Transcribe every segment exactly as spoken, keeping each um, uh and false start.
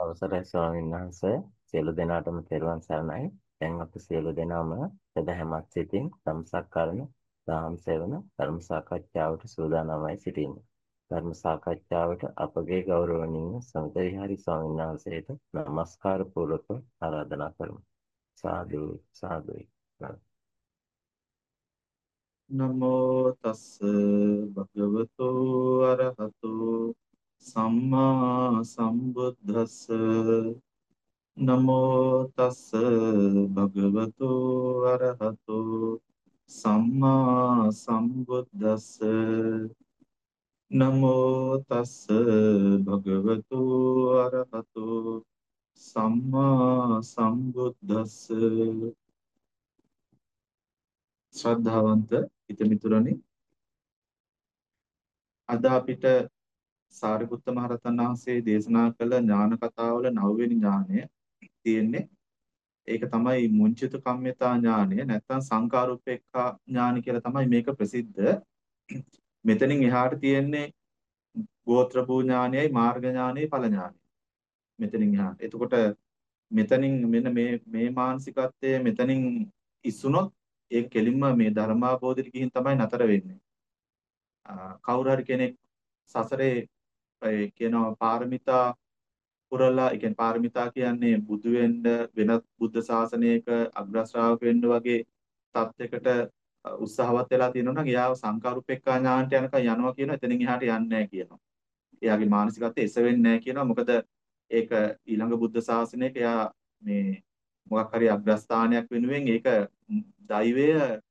අවසරයි ස්වාමීන් වහන්සේ සියලු දෙනාටම තෙරුවන් සරණයි. දැන් අපි සියලු දෙනාම සදහැමත් සිතින් සම්සක්කරණ දහම් සෙවන ධර්ම සාකච්ඡාවට සූදානම්වයි සිටින්නේ. ධර්ම සාකච්ඡාවට අපගේ ගෞරවනීය සමිත විහාරි ස්වාමීන් වහන්සේට নমස්කාර පූර්වක ආරාධනා කරමු. සාදු සාදුයි. නමෝ තස්ස භගවතු අරහතු සම්මා සම්බුද්දස්ස නමෝ තස්ස භගවතු අරහතු සම්මා සම්බුද්දස්ස නමෝ තස්ස භගවතු අරහතු සම්මා සම්බුද්දස්ස ශ්‍රද්ධාවන්ත හිතමිතුරනි, අද අපිට සාරිපුත්ත මහරහතන් වහන්සේ දේශනා කළ ඥාන කතාවල නවවෙනි ඥානය තියෙන්නේ. ඒක තමයි මුංචිත කම්මිතා ඥානය, නැත්නම් සංකාරුප්පේක්ඛා ඥාන කියලා තමයි මේක ප්‍රසිද්ධ. මෙතනින් එහාට තියෙන්නේ ගෝත්‍ර භූ ඥානයයි මාර්ග ඥානයයි ඵල ඥානයයි. මෙතනින් එහාට. එතකොට මෙතනින් මෙන්න මේ මේ මානසිකත්වය මෙතනින් ඉස්සුනොත් ඒක කෙලින්ම මේ ධර්මාභෝධයට ගිහින් තමයි නතර වෙන්නේ. කවුරු හරි කෙනෙක් සසරේ ඒ කියනවා පාරමිතා පුරලා, ඒ කියන්නේ පාරමිතා කියන්නේ බුදු වෙන්න, වෙනත් බුද්ධ ශාසනයක අග්‍ර ශ්‍රාවක වෙන්න වගේ තත්යකට උත්සාහවත් වෙලා තියෙනවා නම් එයාව සංකාරුප්පේක්ඛා ඥානට යනකම් යනවා කියනවා. එතනින් එහාට යන්නේ නැහැ කියනවා. එයාගේ මානසිකත්වය එසවෙන්නේ නැහැ කියනවා. මොකද ඒක ඊළඟ බුද්ධ ශාසනයක එයා මේ මොකක් හරි අග්‍රස්ථානයක් වෙනුවෙන් ඒක දෛවය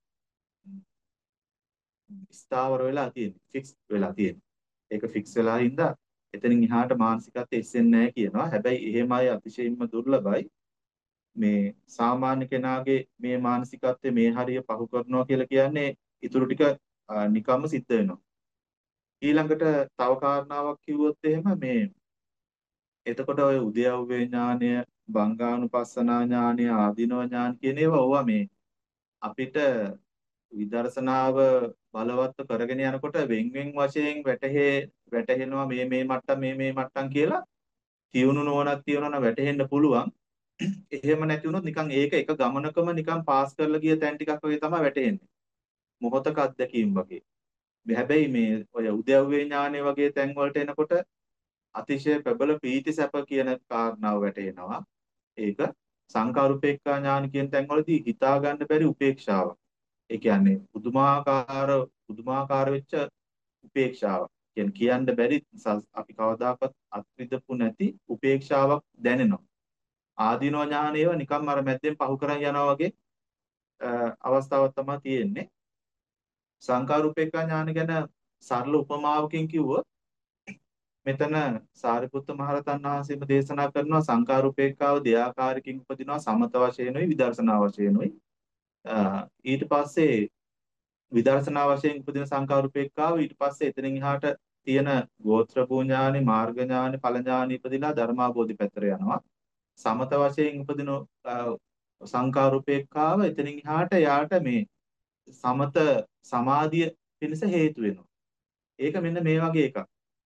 ස්ථාවර වෙලා තියෙන්නේ, ෆික්ස් වෙලා තියෙන්නේ. ඒක ෆික්ස් වෙලා හින්දා එතනින් එහාට මානසිකත්වය එස්සෙන්නේ නැහැ කියනවා. හැබැයි එහෙමයි අතිශයින්ම දුර්ලභයි. මේ සාමාන්‍ය කෙනාගේ මේ මානසිකත්වය මේ හරිය පහු කරනවා කියලා කියන්නේ ඊටු ටික නිකම්ම සිද්ධ වෙනවා. ඊළඟට තව කාරණාවක් කිව්වොත් එහෙම මේ එතකොට ඔය උද්‍යව්‍ය ඥානය, බංගානුපස්සනා ඥානය, ආදීනව ඥාන කියන ඒවා ඕවා මේ අපිට විදර්ශනාව බලවත්ව කරගෙන යනකොට වෙන් වෙන් වශයෙන් වැටහෙ වැටහෙනවා මේ මේ මට්ටම් මේ මේ මට්ටම් කියලා තියුණු නොවනක් තියනවා නම් වැටහෙන්න පුළුවන්. එහෙම නැති වුණොත් නිකන් ඒක එක ගමනකම නිකන් පාස් කරලා ගිය තැන් ටිකක් වගේ තමයි වැටෙන්නේ. මොහොතක අත්දැකීම් වගේ. හැබැයි මේ ඔය උද්‍යව්‍ය ඥානෙ වගේ තැන් වලට එනකොට අතිශය ප්‍රබල ප්‍රීති සැප කියන කාරණාව වැටෙනවා. ඒක සංකාරුපේක්ඛා ඥාන කියන තැන් වලදී හිතා ගන්න බැරි උපේක්ෂාවක්. ඒ කියන්නේ පුදුමාකාර පුදුමාකාර වෙච්ච උපේක්ෂාවක්. කියන්නේ කියන්න බැරි අපි කවදාකවත් අත්විඳපු නැති උපේක්ෂාවක් දැනෙනවා. ආදීනව ඥානේව නිකම්ම අර මැද්දෙන් පහු කරන් යනවා වගේ අවස්ථාවක් තමයි තියෙන්නේ. සංකාරුපේක්ඛා ඥාන ගැන සරල උපමාවකින් කිව්වොත් මෙතන සාරිපුත්ත මහරහතන් වහන්සේම දේශනා කරනවා සංකාරුපේක්ඛාව දෙආකාරකින් උපදිනවා, සමත වශයෙන්ුයි විදර්ශනා වශයෙන්ුයි. ඊට පස්සේ විදර්ශනා වශයෙන් උපදින සංකාරුපේක්ඛාව ඊට පස්සේ එතනින් එහාට තියෙන ගෝත්‍ර භූ ඥානෙ, මාර්ග ඥානෙ, ඵල ඥානෙ ඉපදිලා ධර්මාභෝධි පැත්තට යනවා. සමත වශයෙන් උපදින සංකාරුපේක්ඛාව එතනින් එහාට යාට මේ සමත සමාධිය පිණිස හේතු වෙනවා. ඒක මෙන්න මේ වගේ එකක්.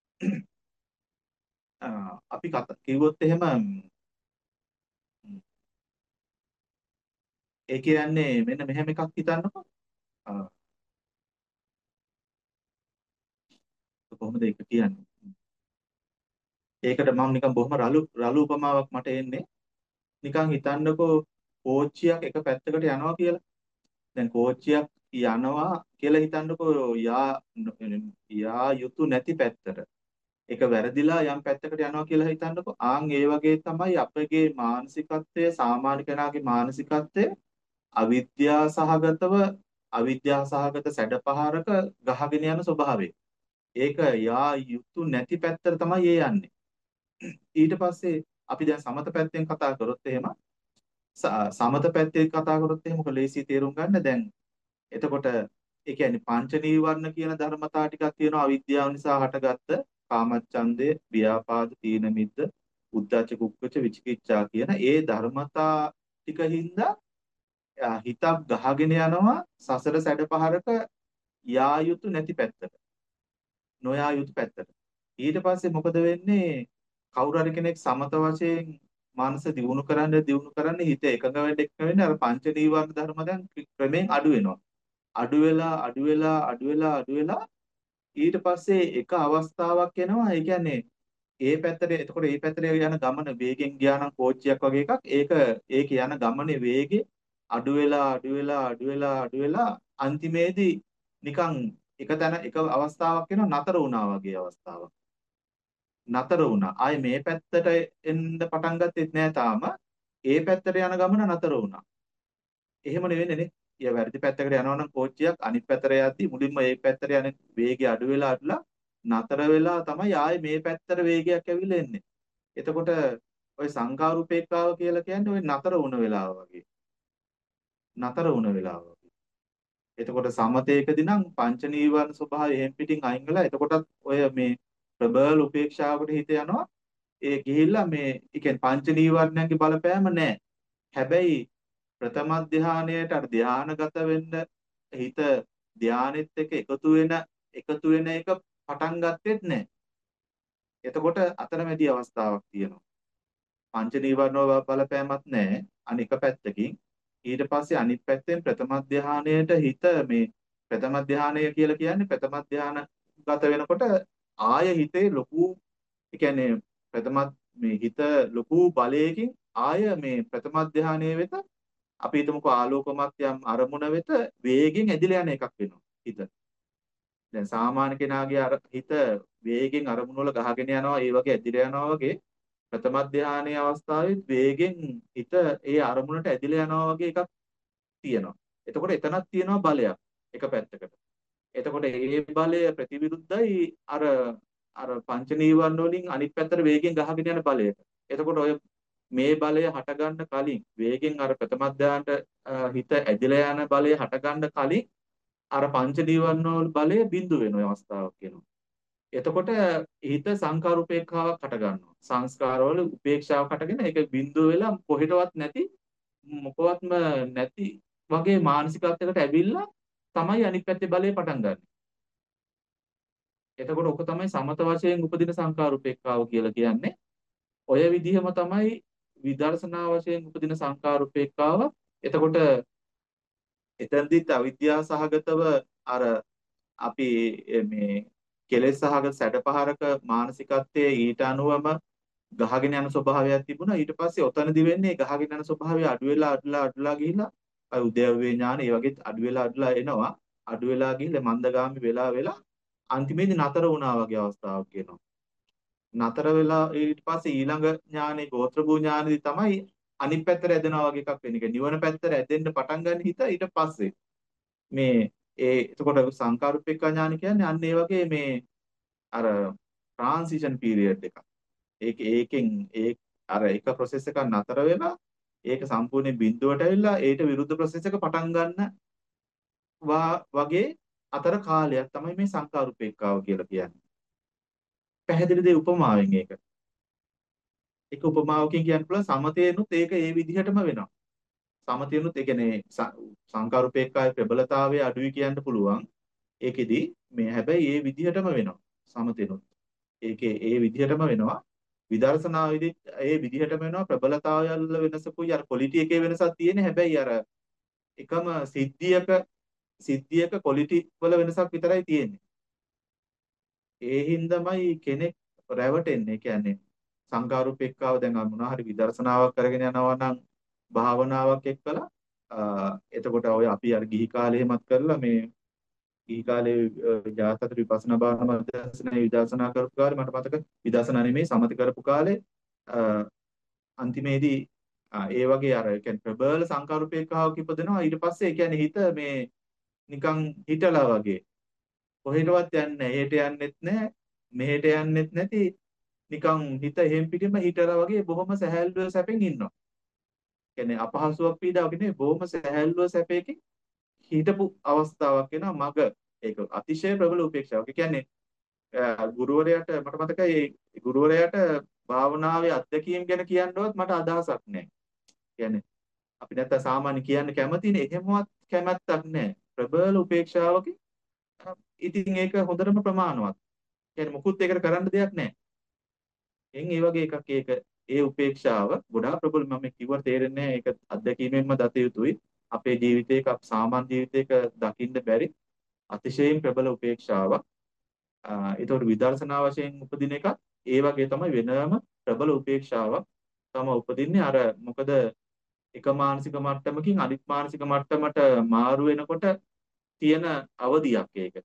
අපි කතා කිව්වොත් එහෙම ඒ කියන්නේ මෙන්න මෙහෙම එකක් හිතන්නකෝ. කොහොමද ඒක කියන්නේ? ඒකට මම නිකන් බොහොම රළු රළු උපමාවක් මට එන්නේ. නිකන් හිතන්නකෝ කෝච්චියක් එක පැත්තකට යනවා කියලා. දැන් කෝච්චියක් යනවා කියලා හිතන්නකෝ යා යා යුතු නැති පැත්තට. ඒක වැරදිලා යම් පැත්තකට යනවා කියලා හිතන්නකෝ. ආන් ඒ වගේ තමයි අපගේ මානසිකත්වය, සාමාන්‍ය කෙනාගේ මානසිකත්වය අවිද්‍යා සහගතව අවිද්‍යා සහගත සැඩපහරක ගහගෙන යන ස්වභාවය. ඒක යා යුතු නැති පැත්තට තමයි ඒ යන්නේ. ඊට පස්සේ අපි දැන් සමත පැත්තෙන් කතා කරොත් එහෙම සමත පැත්තෙන් කතා කරොත් එහෙම මොකද ලේසි තේරුම් ගන්න. දැන් එතකොට ඒ කියන්නේ පංච නීවරණ කියන ධර්මතා ටිකක් තියෙනවා අවිද්‍යාව නිසා හටගත්ත කාමච්ඡන්දය, ව්‍යාපාද, තීන මිද්ද, උද්ධච්ච කුක්කුච්ච විචිකිච්ඡා කියන ඒ ධර්මතා ටික හින්දා හිතක් ගහගෙන යනවා සසර සැඩපහරක යා යුතු නැති පැත්තට, නොයා යුතු පැත්තට. ඊට පස්සේ මොකද වෙන්නේ? කවුරු හරි කෙනෙක් සමත වශයෙන් මානස දියුණු කරන්න දියුණු කරන්න හිත එකඟ වෙන්න එකඟ වෙන්න අර පංච නීවරණ ධර්ම දැන් ක්‍රමෙන් අඩු වෙනවා. අඩු වෙලා අඩු වෙලා අඩු වෙලා අඩු වෙලා ඊට පස්සේ එක අවස්ථාවක් එනවා. ඒ කියන්නේ ඒ පැත්තට එතකොට ඒ පැත්තට යන ගමන වේගෙන් ගියා නම් කෝච්චියක් වගේ එකක්. ඒක ඒක යන ගමනේ වේගෙ අඩු වෙලා අඩු වෙලා අඩු වෙලා අඩු වෙලා අන්තිමේදී නිකන් එක තැන එක අවස්ථාවක් එනවා නතර වුණා වගේ අවස්ථාවක්. නතර වුණා. ආයේ මේ පැත්තට එන්න පටන් ගත්තෙත් නෑ තාම. ඒ පැත්තට යන ගමන නතර වුණා. එහෙම නෙවෙන්නේ නේ. ඊය වැරදි පැත්තකට යනවා නම් කෝච්චියක් අනිත් පැත්තට යද්දි මුලින්ම ඒ පැත්තට යන වේගය අඩු වෙලා අඩුලා නතර වෙලා තමයි ආයේ මේ පැත්තට වේගයක් ඇවිල්ලා එන්නේ. එතකොට ওই සංඛාරූපේක්ඛාව කියලා කියන්නේ ওই නතර වුණ වෙලාව වගේ. නතර වුණ වෙලාව වගේ. එතකොට සමතේකදී නම් පංච නීවරණ ස්වභාවය එහෙම් පිටින් අයින් වෙලා එතකොටත් ඔය මේ ප්‍රබල උපේක්ෂාවකට හිත යනවා. ඒ ගිහිල්ලා මේ ඒ කියන්නේ පංච නීවරණයන්ගේ බලපෑම නැහැ. හැබැයි ප්‍රථම ධානයේට අර ධානගත වෙන්න හිත ධානෙත් එක්ක එකතු වෙන එකතු වෙන එක පටන් ගත්තෙත් නැහැ. එතකොට අතරමැදි අවස්ථාවක් තියෙනවා. පංච නීවරණ වල බලපෑමක් නැහැ. අනික පැත්තකින් ඊට පස්සේ අනිත් පැත්තෙන් ප්‍රථම ධානයේට හිත මේ ප්‍රථම ධානය කියලා කියන්නේ ප්‍රථම ධාන ගත වෙනකොට ආය හිතේ ලොකු ඒ කියන්නේ ප්‍රථම මේ හිත ලොකු බලයකින් ආය මේ ප්‍රථම ධානයේ වෙත අපි හිතමුකෝ ආලෝකමත් යම් අරමුණ වෙත වේගෙන් ඇදිලා යන එකක් වෙනවා හිත. දැන් සාමාන්‍ය කෙනාගේ අර හිත වේගෙන් අරමුණ වල ගහගෙන යනවා ඒ වගේ ඇදිලා යනවා වගේ ප්‍රථම ධානයේ අවස්ථාවේ වේගෙන් හිත ඒ අරමුණට ඇදිලා යනවා වගේ එකක් තියෙනවා. එතකොට එතනක් තියෙනවා බලයක් එක පැත්තකට. එතකොට ඒ බලය ප්‍රතිවිරුද්ධයි අර අර පංච නීවරණ වලින් අනිත් පැත්තට වේගෙන් ගහගෙන යන බලයට. එතකොට ඔය මේ බලය හටගන්න කලින් වේගෙන් අර ප්‍රථම ධානයට හිත ඇදලා යන බලය හටගන්න කලින් අර පංච නීවරණ වල බලය බිඳු වෙන අවස්ථාවක් එනවා. එතකොට හිත සංකාර උපේක්ෂාවක් හට ගන්නවා. සංස්කාරවල උපේක්ෂාවක් හටගෙන ඒක බිඳු වෙලා කොහෙටවත් නැති මොකවත්ම නැති වගේ මානසිකත්වයකට ඇවිල්ලා තමයි අනිත් පැත්තේ බලය පටන් ගන්න. එතකොට ඔක තමයි සමත වශයෙන් උපදින සංකාර උපේක්ෂාව කියලා කියන්නේ. ඔය විදිහම තමයි විදර්ශනා වශයෙන් උපදින සංකාර උපේක්ෂාව. එතකොට එතනදිත් අවිද්‍යාව සහගතව අර අපි මේ කෙලෙස් සහගත සැඩපහරක මානසිකත්වයේ ඊට අනුවම ගහගෙන යන ස්වභාවයක් තිබුණා. ඊට පස්සේ ඔතනදි වෙන්නේ ගහගෙන යන ස්වභාවය අඩු වෙලා අඩුලා අඩුලා ගිහිල්ලා අය උද්‍යව්‍ය ඥාන ඒ වගේ අඩු වෙලා අඩුලා එනවා. අඩු වෙලා ගිහිල්ලා මන්දගාමි වෙලා වෙලා අන්තිමේදී නතර වුණා වගේ අවස්ථාවක් එනවා. නතර වෙලා ඊට පස්සේ ඊළඟ ඥානේ ගෝත්‍ර භූ ඥානෙදි තමයි අනිත් පැත්තට ඇදෙනවා වගේ එකක් වෙන්නේ. නිවන පැත්තට ඇදෙන්න පටන් ගන්න හිත ඊට පස්සේ මේ ඒ එතකොට සංකාරුප්පේක්ඛා ඥාන කියන්නේ අන්න ඒ වගේ මේ අර ට්‍රාන්සිෂන් පීරියඩ් එකක්. ඒක ඒකෙන් ඒ අර එක ප්‍රොසෙස් එකක් නතර වෙලා ඒක සම්පූර්ණ බිඳුවට ඇවිල්ලා ඒට විරුද්ධ ප්‍රොසෙස් එක පටන් ගන්න වගේ අතර කාලයක් තමයි මේ සංකාරුප්පේක්ඛාව කියලා කියන්නේ. පැහැදිලිද උපමාවෙන් ඒක? ඒක උපමාවකින් කියන්න පුළුවන් සමතේනුත් ඒක ඒ විදිහටම වෙනවා. සමතේනුත් ඒ කියන්නේ සංකාරුපේක්ඛාවේ ප්‍රබලතාවය අඩුයි කියන්න පුළුවන්. ඒකෙදි මේ හැබැයි ඒ විදිහටම වෙනවා. සමතේනුත්. ඒකේ ඒ විදිහටම වෙනවා. විදර්ශනාවේදීත් ඒ විදිහටම වෙනවා. ප්‍රබලතාවයල් වෙනසකුයි අර ක්වොලිටි එකේ වෙනසක් තියෙන හැබැයි අර එකම සිද්ධියක සිද්ධියක ක්වොලිටි වල වෙනසක් විතරයි තියෙන්නේ. ඒ හින්දාමයි කෙනෙක් රැවටෙන්නේ. කියන්නේ සංකාරුපේක්ඛාව දැන් මොනවා හරි විදර්ශනාවක් කරගෙන යනවා නම් භාවනාවක් එක්කලා එතකොට ඔය අපි අර ගිහි කාලේමත් කරලා මේ ගිහි කාලේ ජාතක විපස්සනා භාවනා මධ්‍යස්ථානයේ විදර්ශනා කරපු කාලේ මට මතක විදර්ශනා නෙමෙයි සමත කරපු කාලේ අන්තිමේදී ඒ වගේ අර කියන්නේ ප්‍රබල සංකාරුපේක්ඛාවක් ඉපදෙනවා ඊට පස්සේ ඒ කියන්නේ හිත මේ නිකන් හිටලා වගේ කොහෙටවත් යන්නේ නැහැ එහෙට යන්නෙත් නැහැ මෙහෙට යන්නෙත් නැති නිකන් හිත එහෙම් පිටින්ම හිටලා වගේ බොහොම සැහැල්ලුව සැපෙන් ඉන්නවා. කියන්නේ අපහසුයක් පීඩාවක් නෙවෙයි බොහොම සැහැල්ලුව සැපයකින් හිටපු අවස්ථාවක් වෙනවා මග. ඒක අතිශය ප්‍රබල උපේක්ෂාවක්. ඒ කියන්නේ ගුරුවරයාට මට මතකයි ගුරුවරයාට භාවනාවේ අත්දැකීම් ගැන කියන්නවත් මට අදහසක් නැහැ. කියන්නේ අපි නැත්තම් සාමාන්‍ය කියන්න කැමතිනේ එහෙමවත් කැමැත්තක් නැහැ. ප්‍රබල උපේක්ෂාවකින් ඉතින් ඒක හොඳටම ප්‍රමාණවත්. කියන්නේ මොකුත් ඒකට කරන්න දෙයක් නැහැ. එන් ඒ වගේ එකක් ඒක ඒ උපේක්ෂාව ගොඩාක් ප්‍රබල මම කිව්වට තේරෙන්නේ නැහැ. ඒක අත්දැකීමෙන්ම දත යුතුයි. අපේ ජීවිතයක සාමාන්‍ය ජීවිතයක දකින්න බැරි අතිශයින් ප්‍රබල උපේක්ෂාවක්. ඒතකොට විදර්ශනා වශයෙන් උපදින එකත් ඒ වගේ තමයි වෙනම ප්‍රබල උපේක්ෂාවක් තමයි උපදින්නේ. අර මොකද එක මානසික මට්ටමකින් අනිත් මානසික මට්ටමට මාරු වෙනකොට තියෙන අවධියක් ඒක.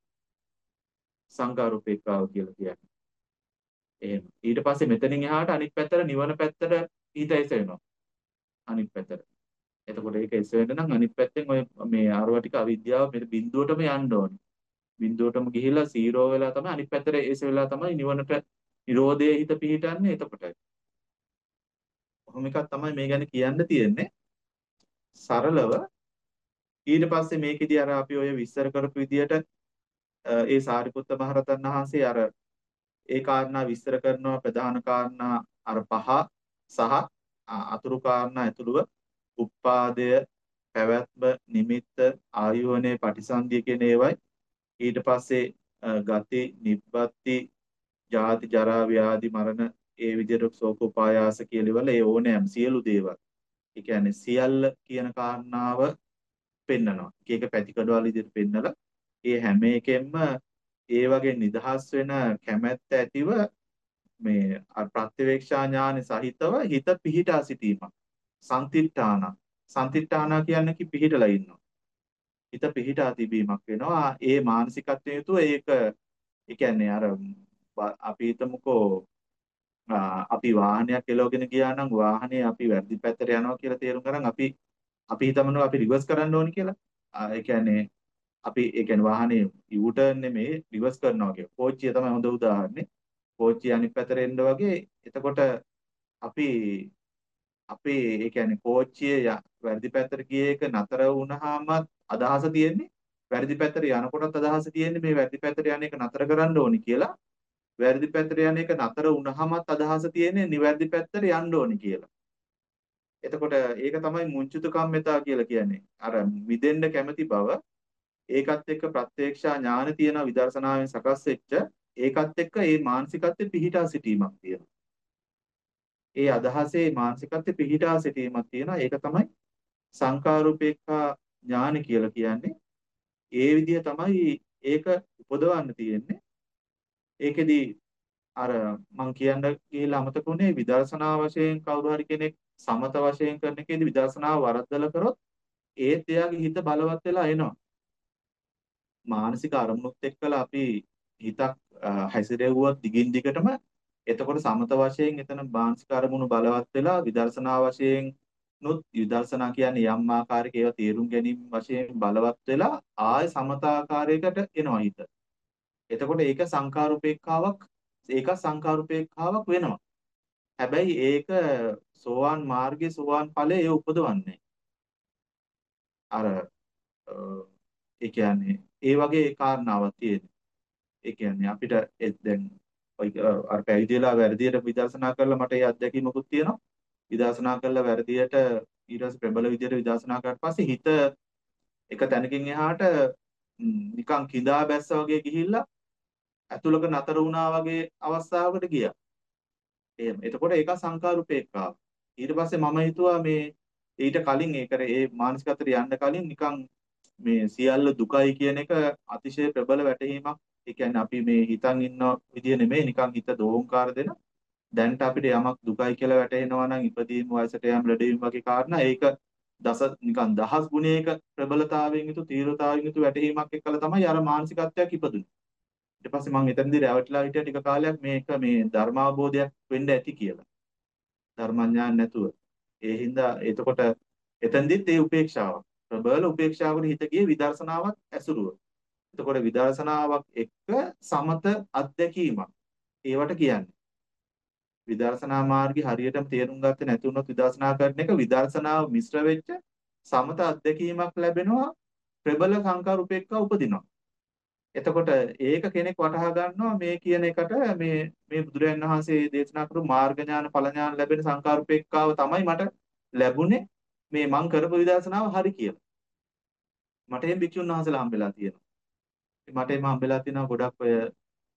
සංකාර උපේක්ෂාව කියලා කියන්නේ. එහෙම. ඊට පස්සේ මෙතනින් එහාට අනිත් පැත්තට නිවන පැත්තට හිත එසවෙනවා. අනිත් පැත්තට. එතකොට ඒක එසවෙන්න නම් අනිත් පැත්තෙන් ඔය මේ ආරව ටික අවිද්‍යාව මෙතන බිඳුවටම යන්න ඕනේ. බිඳුවටම ගිහිලා සීරෝ වෙලා තමයි අනිත් පැත්තට එසවෙලා තමයි නිවනට නිරෝධයේ හිත පිහිටන්නේ එතකොටයි. කොහොම එකක් තමයි මේ ගැන කියන්න තියෙන්නේ. සරලව ඊට පස්සේ මේකෙදි අර අපි ඔය විස්තර කරපු විදිහට ඒ සාරිපුත්ත මහරහතන් වහන්සේ අර ඒ කාරණා විස්තර කරනවා ප්‍රධාන කාරණා අර පහ සහ අතුරු කාරණා ඇතුළුව උප්පාදය පැවැත්ම නිමිත්ත ආයෝහනේ පටිසන්ධිය කියන ඒවයි ඊට පස්සේ ගති නිබ්බත්ති ජාති ජරා ව්‍යාධි මරණ ඒ විදිහට ශෝකෝපායාස කියලා ඒ ඕනෑම සියලු දේවල් ඒ කියන්නේ සියල්ල කියන කාරණාව පෙන්නනවා. එක එක පැතිකඩවල විදිහට පෙන්නලා ඒ හැම එකෙන්ම ඒ වගේ නිදහස් වෙන කැමැත්ත ඇතිව මේ ප්‍රත්‍යවේක්ෂා ඥාන සහිතව හිත පිහිටා සිටීමක්. සම්තිට්ඨාන. සම්තිට්ඨාන කියන්නේ කි පිහිටලා ඉන්නවා. හිත පිහිටා තිබීමක් වෙනවා. ඒ මානසිකත්වයේ යුතුව ඒක ඒ කියන්නේ අර අපි හිතමුකෝ අපි වාහනයක් එලවගෙන ගියා නම් වාහනේ අපි වැරදි පැත්තට යනවා කියලා තේරුම් ගන්න අපි අපි හිතමු අපි රිවර්ස් කරන්න ඕනි කියලා. ඒ කියන්නේ අපි ඒ කියන්නේ වාහනේ යූ ටර්න් නෙමෙයි රිවර්ස් කරනවා කියලා. කෝච්චිය තමයි හොඳ උදාහරණේ. කෝච්චිය අනිත් පැත්තට එන්න වගේ එතකොට අපි අපි ඒ කියන්නේ කෝච්චිය වැරදි පැත්තට ගිය එක නතර වුණාම අදහස තියෙන්නේ වැරදි පැත්තට යනකොටත් අදහස තියෙන්නේ මේ වැරදි පැත්තට යන එක නතර කරන්න ඕනි කියලා. වැරදි පැත්තට යන එක නතර වුණාමත් අදහස තියෙන්නේ නිවැරදි පැත්තට යන්න ඕනි කියලා. එතකොට ඒක තමයි මුංචුතු කම්මිතා කියලා කියන්නේ. අර මිදෙන්න කැමති බව ඒකත් එක්ක ප්‍රත්‍යක්ෂා ඥාන තියෙන විදර්ශනාවෙන් සකස් වෙච්ච ඒකත් එක්ක ඒ මානසිකත්වෙ පිහිටා සිටීමක් තියෙනවා. ඒ අදහසේ මානසිකත්වෙ පිහිටා සිටීමක් තියෙනවා. ඒක තමයි සංකාරූපේක්ඛා ඥාන කියලා කියන්නේ. ඒ විදිහ තමයි ඒක උපදවන්න තියෙන්නේ. ඒකෙදි අර මං කියන්න ගිහිල්ලා අමතක වුණේ විදර්ශනා වශයෙන් කවුරු හරි කෙනෙක් සමත වශයෙන් කරන එකේදී විදර්ශනාව වරද්දලා කරොත් ඒත් එයාගේ හිත බලවත් වෙලා එනවා. මානසික අරමුණුත් එක්කලා අපි හිතක් හැසිරෙව්වොත් දිගින් දිගටම එතකොට සමත වශයෙන් එතන මානසික අරමුණු බලවත් වෙලා විදර්ශනා වශයෙන් නුත් විදර්ශනා කියන්නේ යම් ආකාරයක ඒවා තේරුම් ගැනීම වශයෙන් බලවත් වෙලා ආය සමතාකාරයකට එනවා හිත. එතකොට ඒක සංකාරූපේක්ඛාවක් ඒක සංකාරූපේක්ඛාවක් වෙනවා. හැබැයි ඒක සෝවාන් මාර්ගයේ සෝවාන් ඵලයේ ඒ උපදවන්නේ. අර ඒ කියන්නේ ඒ වගේ කාරණාවක් තියෙනවා. ඒ කියන්නේ අපිට දැන් ඔය අර පැවිදිලා වැරදියට විදර්ශනා කරලා මට ඒ අත්දැකීමකුත් තියෙනවා. විදර්ශනා කරලා වැරදියට ඊට පස්සේ ප්‍රබල විදියට විදර්ශනා කරලා පස්සේ හිත එක තැනකින් එහාට නිකන් කිඳා බැස්ස වගේ ගිහිල්ලා ඇතුළක නතර වුණා වගේ අවස්ථාවකට ගියා. එහෙම. එතකොට ඒක සංකාරූපේක්ඛාව. ඊට පස්සේ මම හිතුවා මේ ඊට කලින් ඒකර ඒ මානසිකතර යන්න කලින් නිකන් මේ සියල්ල දුකයි කියන එක අතිශය ප්‍රබල වැටහීමක්. ඒ කියන්නේ අපි මේ හිතන් ඉන්න විදිය නෙමෙයි නිකන් හිත දෝංකාර දෙන. දැන්ට අපිට යමක් දුකයි කියලා වැටහෙනවා නම් ඉපදීම වයසට යෑම ලැබීම වගේ කාරණා ඒක දස නිකන් දහස් ගුණයක ප්‍රබලතාවයෙන් යුතු තීව්‍රතාවයෙන් යුතු වැටහීමක් එක්කලා තමයි අර මානසිකත්වයක් ඉපදුනේ. ඊට පස්සේ මම එතනදී රැවටිලා හිටිය ටික කාලයක් මේක මේ ධර්මාවබෝධයක් වෙන්න ඇති කියලා. ධර්මඥාන නැතුව. ඒ හින්දා එතකොට එතනදිත් ඒ උපේක්ෂාව ප්‍රබල උපේක්ෂාවකට හිත ගියේ විදර්ශනාවක් ඇසුරුව. එතකොට විදර්ශනාවක් එක්ක සමත අත්දැකීමක්. ඒවට කියන්නේ. විදර්ශනා මාර්ගය හරියටම තේරුම් ගත්තේ නැති වුණොත් විදර්ශනා කරන එක විදර්ශනාව මිශ්‍ර වෙච්ච සමත අත්දැකීමක් ලැබෙනවා ප්‍රබල සංකාර උපේක්ඛා උපදිනවා. එතකොට ඒක කෙනෙක් වටහා ගන්නවා මේ කියන එකට මේ මේ බුදුරජාණන් වහන්සේ දේශනා කරපු මාර්ග ඥාන ඵල ඥාන ලැබෙන සංකාර උපේක්ඛාව තමයි මට ලැබුණේ මේ මං කරපු විදර්ශනාව හරි කියලා. මට එහෙම භික්ෂුන් වහන්සේලා හම්බෙලා තියෙනවා. මට එහෙම හම්බෙලා තියෙනවා ගොඩක් ඔය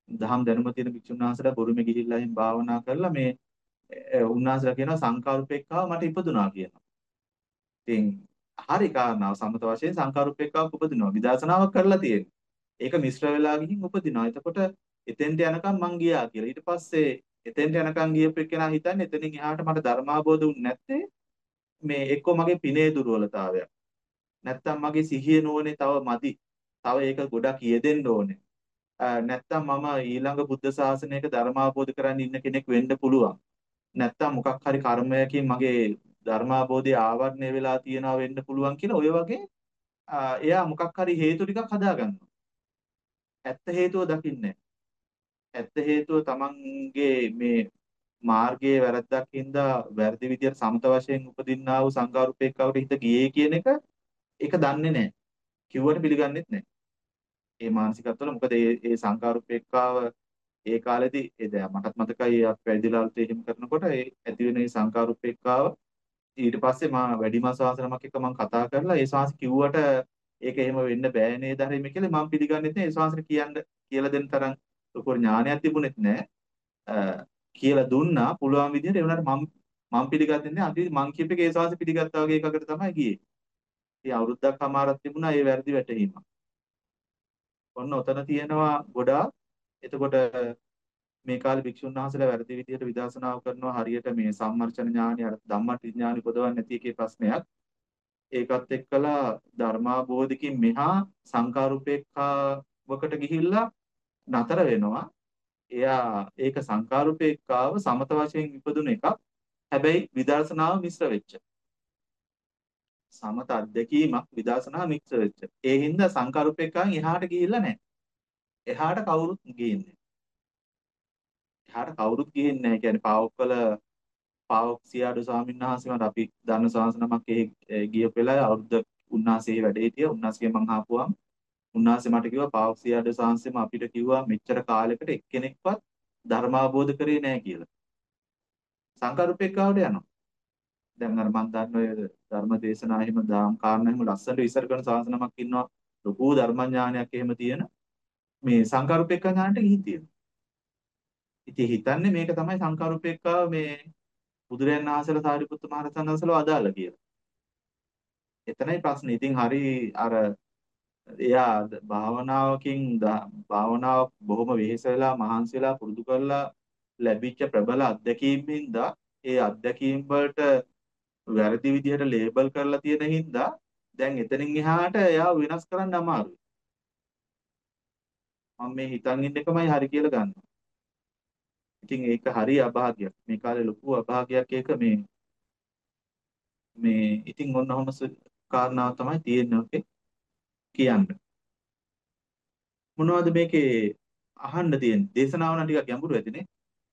දහම් දැනුම තියෙන භික්ෂුන් වහන්සේලා බුරුමේ ගිහිල්ලා එහෙම භාවනා කරලා මේ අ, උන්වහන්සේලා කියනවා සංඛාරුපේක්ඛාව මට ඉපදුනා කියනවා. ඉතින් හරි කාරණාව සමත වශයෙන් සංඛාරුපේක්ඛාව උපදිනවා. විදර්ශනාවක් කරලා තියෙනවා. ඒක මිශ්‍ර වෙලා ගිහින් උපදිනවා. එතකොට එතෙන්ට යනකම් මං ගියා කියලා. ඊට පස්සේ එතෙන්ට යනකම් ගියපු එක්කෙනා හිතන්නේ එතනින් එහාට මට ධර්මාබෝධ වුනේ නැත්තේ මේ එක්කෝ මගේ පිනේ දුර්වලතාවයක්. නැත්තම් මගේ සිහිය නුවණේ තව මදි. තව ඒක ගොඩක් යෙදෙන්න ඕනේ. අ, නැත්තම් මම ඊළඟ බුද්ධ ශාසනයක ධර්මාබෝධ කරන්න ඉන්න කෙනෙක් වෙන්න පුළුවන්. නැත්තම් මොකක් හරි කර්මයකින් මගේ ධර්මාබෝධය ආවරණය වෙලා තියනවා වෙන්න පුළුවන් කියලා ඔය වගේ අ, එයා මොකක් හරි හේතු ටිකක් හදාගන්නවා. ඇත්ත හේතුව දකින්නේ ඇත්ත හේතුව තමන්ගේ මේ මාර්ගයේ වැරද්දක් හින්දා වැරදි විදියට සමත වශයෙන් උපදින්නා වූ සංකාරුපේක්ඛවට හිත ගියේ කියන එක ඒක දන්නේ නැහැ. කිව්වට පිළිගන්නෙත් නැහැ. ඒ මානසිකත්වවල මොකද ඒ ඒ සංකාරුපේක්ඛාව ඒ කාලෙදී ඒ දැන් මටත් මතකයි අපි වැඩිලාල්ට එහෙම කරනකොට ඒ ඇති වෙන ඒ සංකාරුපේක්ඛාව ඊට පස්සේ මා වැඩිමහල් ශාසනමක් එක්ක මම කතා කරලා ඒ ශාස්ත්‍ර කිව්වට ඒක එහෙම වෙන්න බෑ නේද හරියම කියලා මම පිළිගන්නෙත් නෑ ඒ ශාස්ත්‍ර කියන්න කියලා දෙන්න තරම් ලොකු ඥානයක් තිබුණෙත් නෑ අ, කියලා දුන්නා පුළුවන් විදිහට ඒ වුණාට මම මම පිළිගත්තේ නෑ අන්තිමට මං කියප එක ඒ ශාස්ත්‍ර පිළිගත්තා වගේ එකකට තමයි ගියේ. ඉතින් අවුරුද්දක් කමාරක් තිබුණා ඒ වැරදි වැටහීම. ඔන්න ඔතන තියෙනවා ගොඩාක්. එතකොට මේ කාලේ භික්ෂුන් වහන්සේලා වැරදි විදිහට විදර්ශනාව කරනවා හරියට මේ සම්මර්ෂණ ඥානය අර ධම්මටි ඥානි පොදවන්නේ නැති එකේ ප්‍රශ්නයක්. ඒකත් එක්කලා ධර්මාබෝධිකින් මෙහා සංකාරුපේක්ඛාවකට ගිහිල්ලා නතර වෙනවා. එයා ඒක සංකාරුපේක්ඛාව සමත වශයෙන් ඉපදුන එකක්. හැබැයි විදර්ශනාව මිශ්‍ර වෙච්ච. සමත අධ්‍යක්ීමක් විදර්ශනාව මිශ්‍ර වෙච්ච. ඒ හින්දා සංකාරුපේක්ඛාවෙන් එහාට ගිහිල්ලා නැහැ. එහාට කවුරුත් ගිහින්නේ. එහාට කවුරුත් ගිහින්නේ නැහැ. කියන්නේ පාවොක්කල පාවොක් සියාඩු ස්වාමීන් වහන්සේමට අපි දන්න ශාසනමක් එහි ගිය වෙලාවේ අවුරුද්ද උන්වහන්සේ වැඩේ හිටියා. උන්වහන්සේගෙන් මං අහපුවාම උන්වහන්සේ මට කිව්වා පාවොක් සියාඩු සාංශෙම අපිට කිව්වා මෙච්චර කාලයකට එක්කෙනෙක්වත් ධර්මාබෝධ කරේ නැහැ කියලා. සංකල්පේක්කාවට යනවා. දැන් අර මං දන්න ඔය ධර්ම දේශනා එහෙම දාම් කාරණා එහෙම ලස්සනට විස්තර කරන ශාසනමක් ඉන්නවා. ලොකු ධර්මඥානයක් එහෙම තියෙන මේ සංකල්පේක්කා ඥානට ගිහින් තියෙනවා. ඉතින් හිතන්නේ මේක තමයි සංකල්පේක්කාව මේ බුදුරයන් වහන්සේලා සාරිපුත්ත මහ රහතන් වහන්සේලා අදාළ කියලා. එතනයි ප්‍රශ්නේ. ඉතින් හරි අර එයා ද- භාවනාවකින් ද- භාවනාව බොහොම වෙහෙස වෙලා මහන්සි වෙලා පුරුදු කරලා ලැබිච්ච ප්‍රබල අත්දැකීමින්ද ඒ අත්දැකීම් වලට වැරදි විදිහට ලේබල් කරලා තියෙන හින්දා දැන් එතනින් එහාට එයා වෙනස් කරන්න අමාරුයි. මම මේ හිතන් ඉන්න එකමයි හරි කියලා ගන්නවා. ඉතින් ඒක හරි අභාග්‍යයක්. මේ කාලේ ලොකු අභාග්‍යයක් ඒක මේ මේ ඉතින් ඔන්නෝම කාරණාව තමයි තියෙන්නේ ඔකේ කියන්න. මොනවද මේකේ අහන්න තියෙන්නේ? දේශනාව නම් ටිකක් ගැඹුරු ඇතිනේ.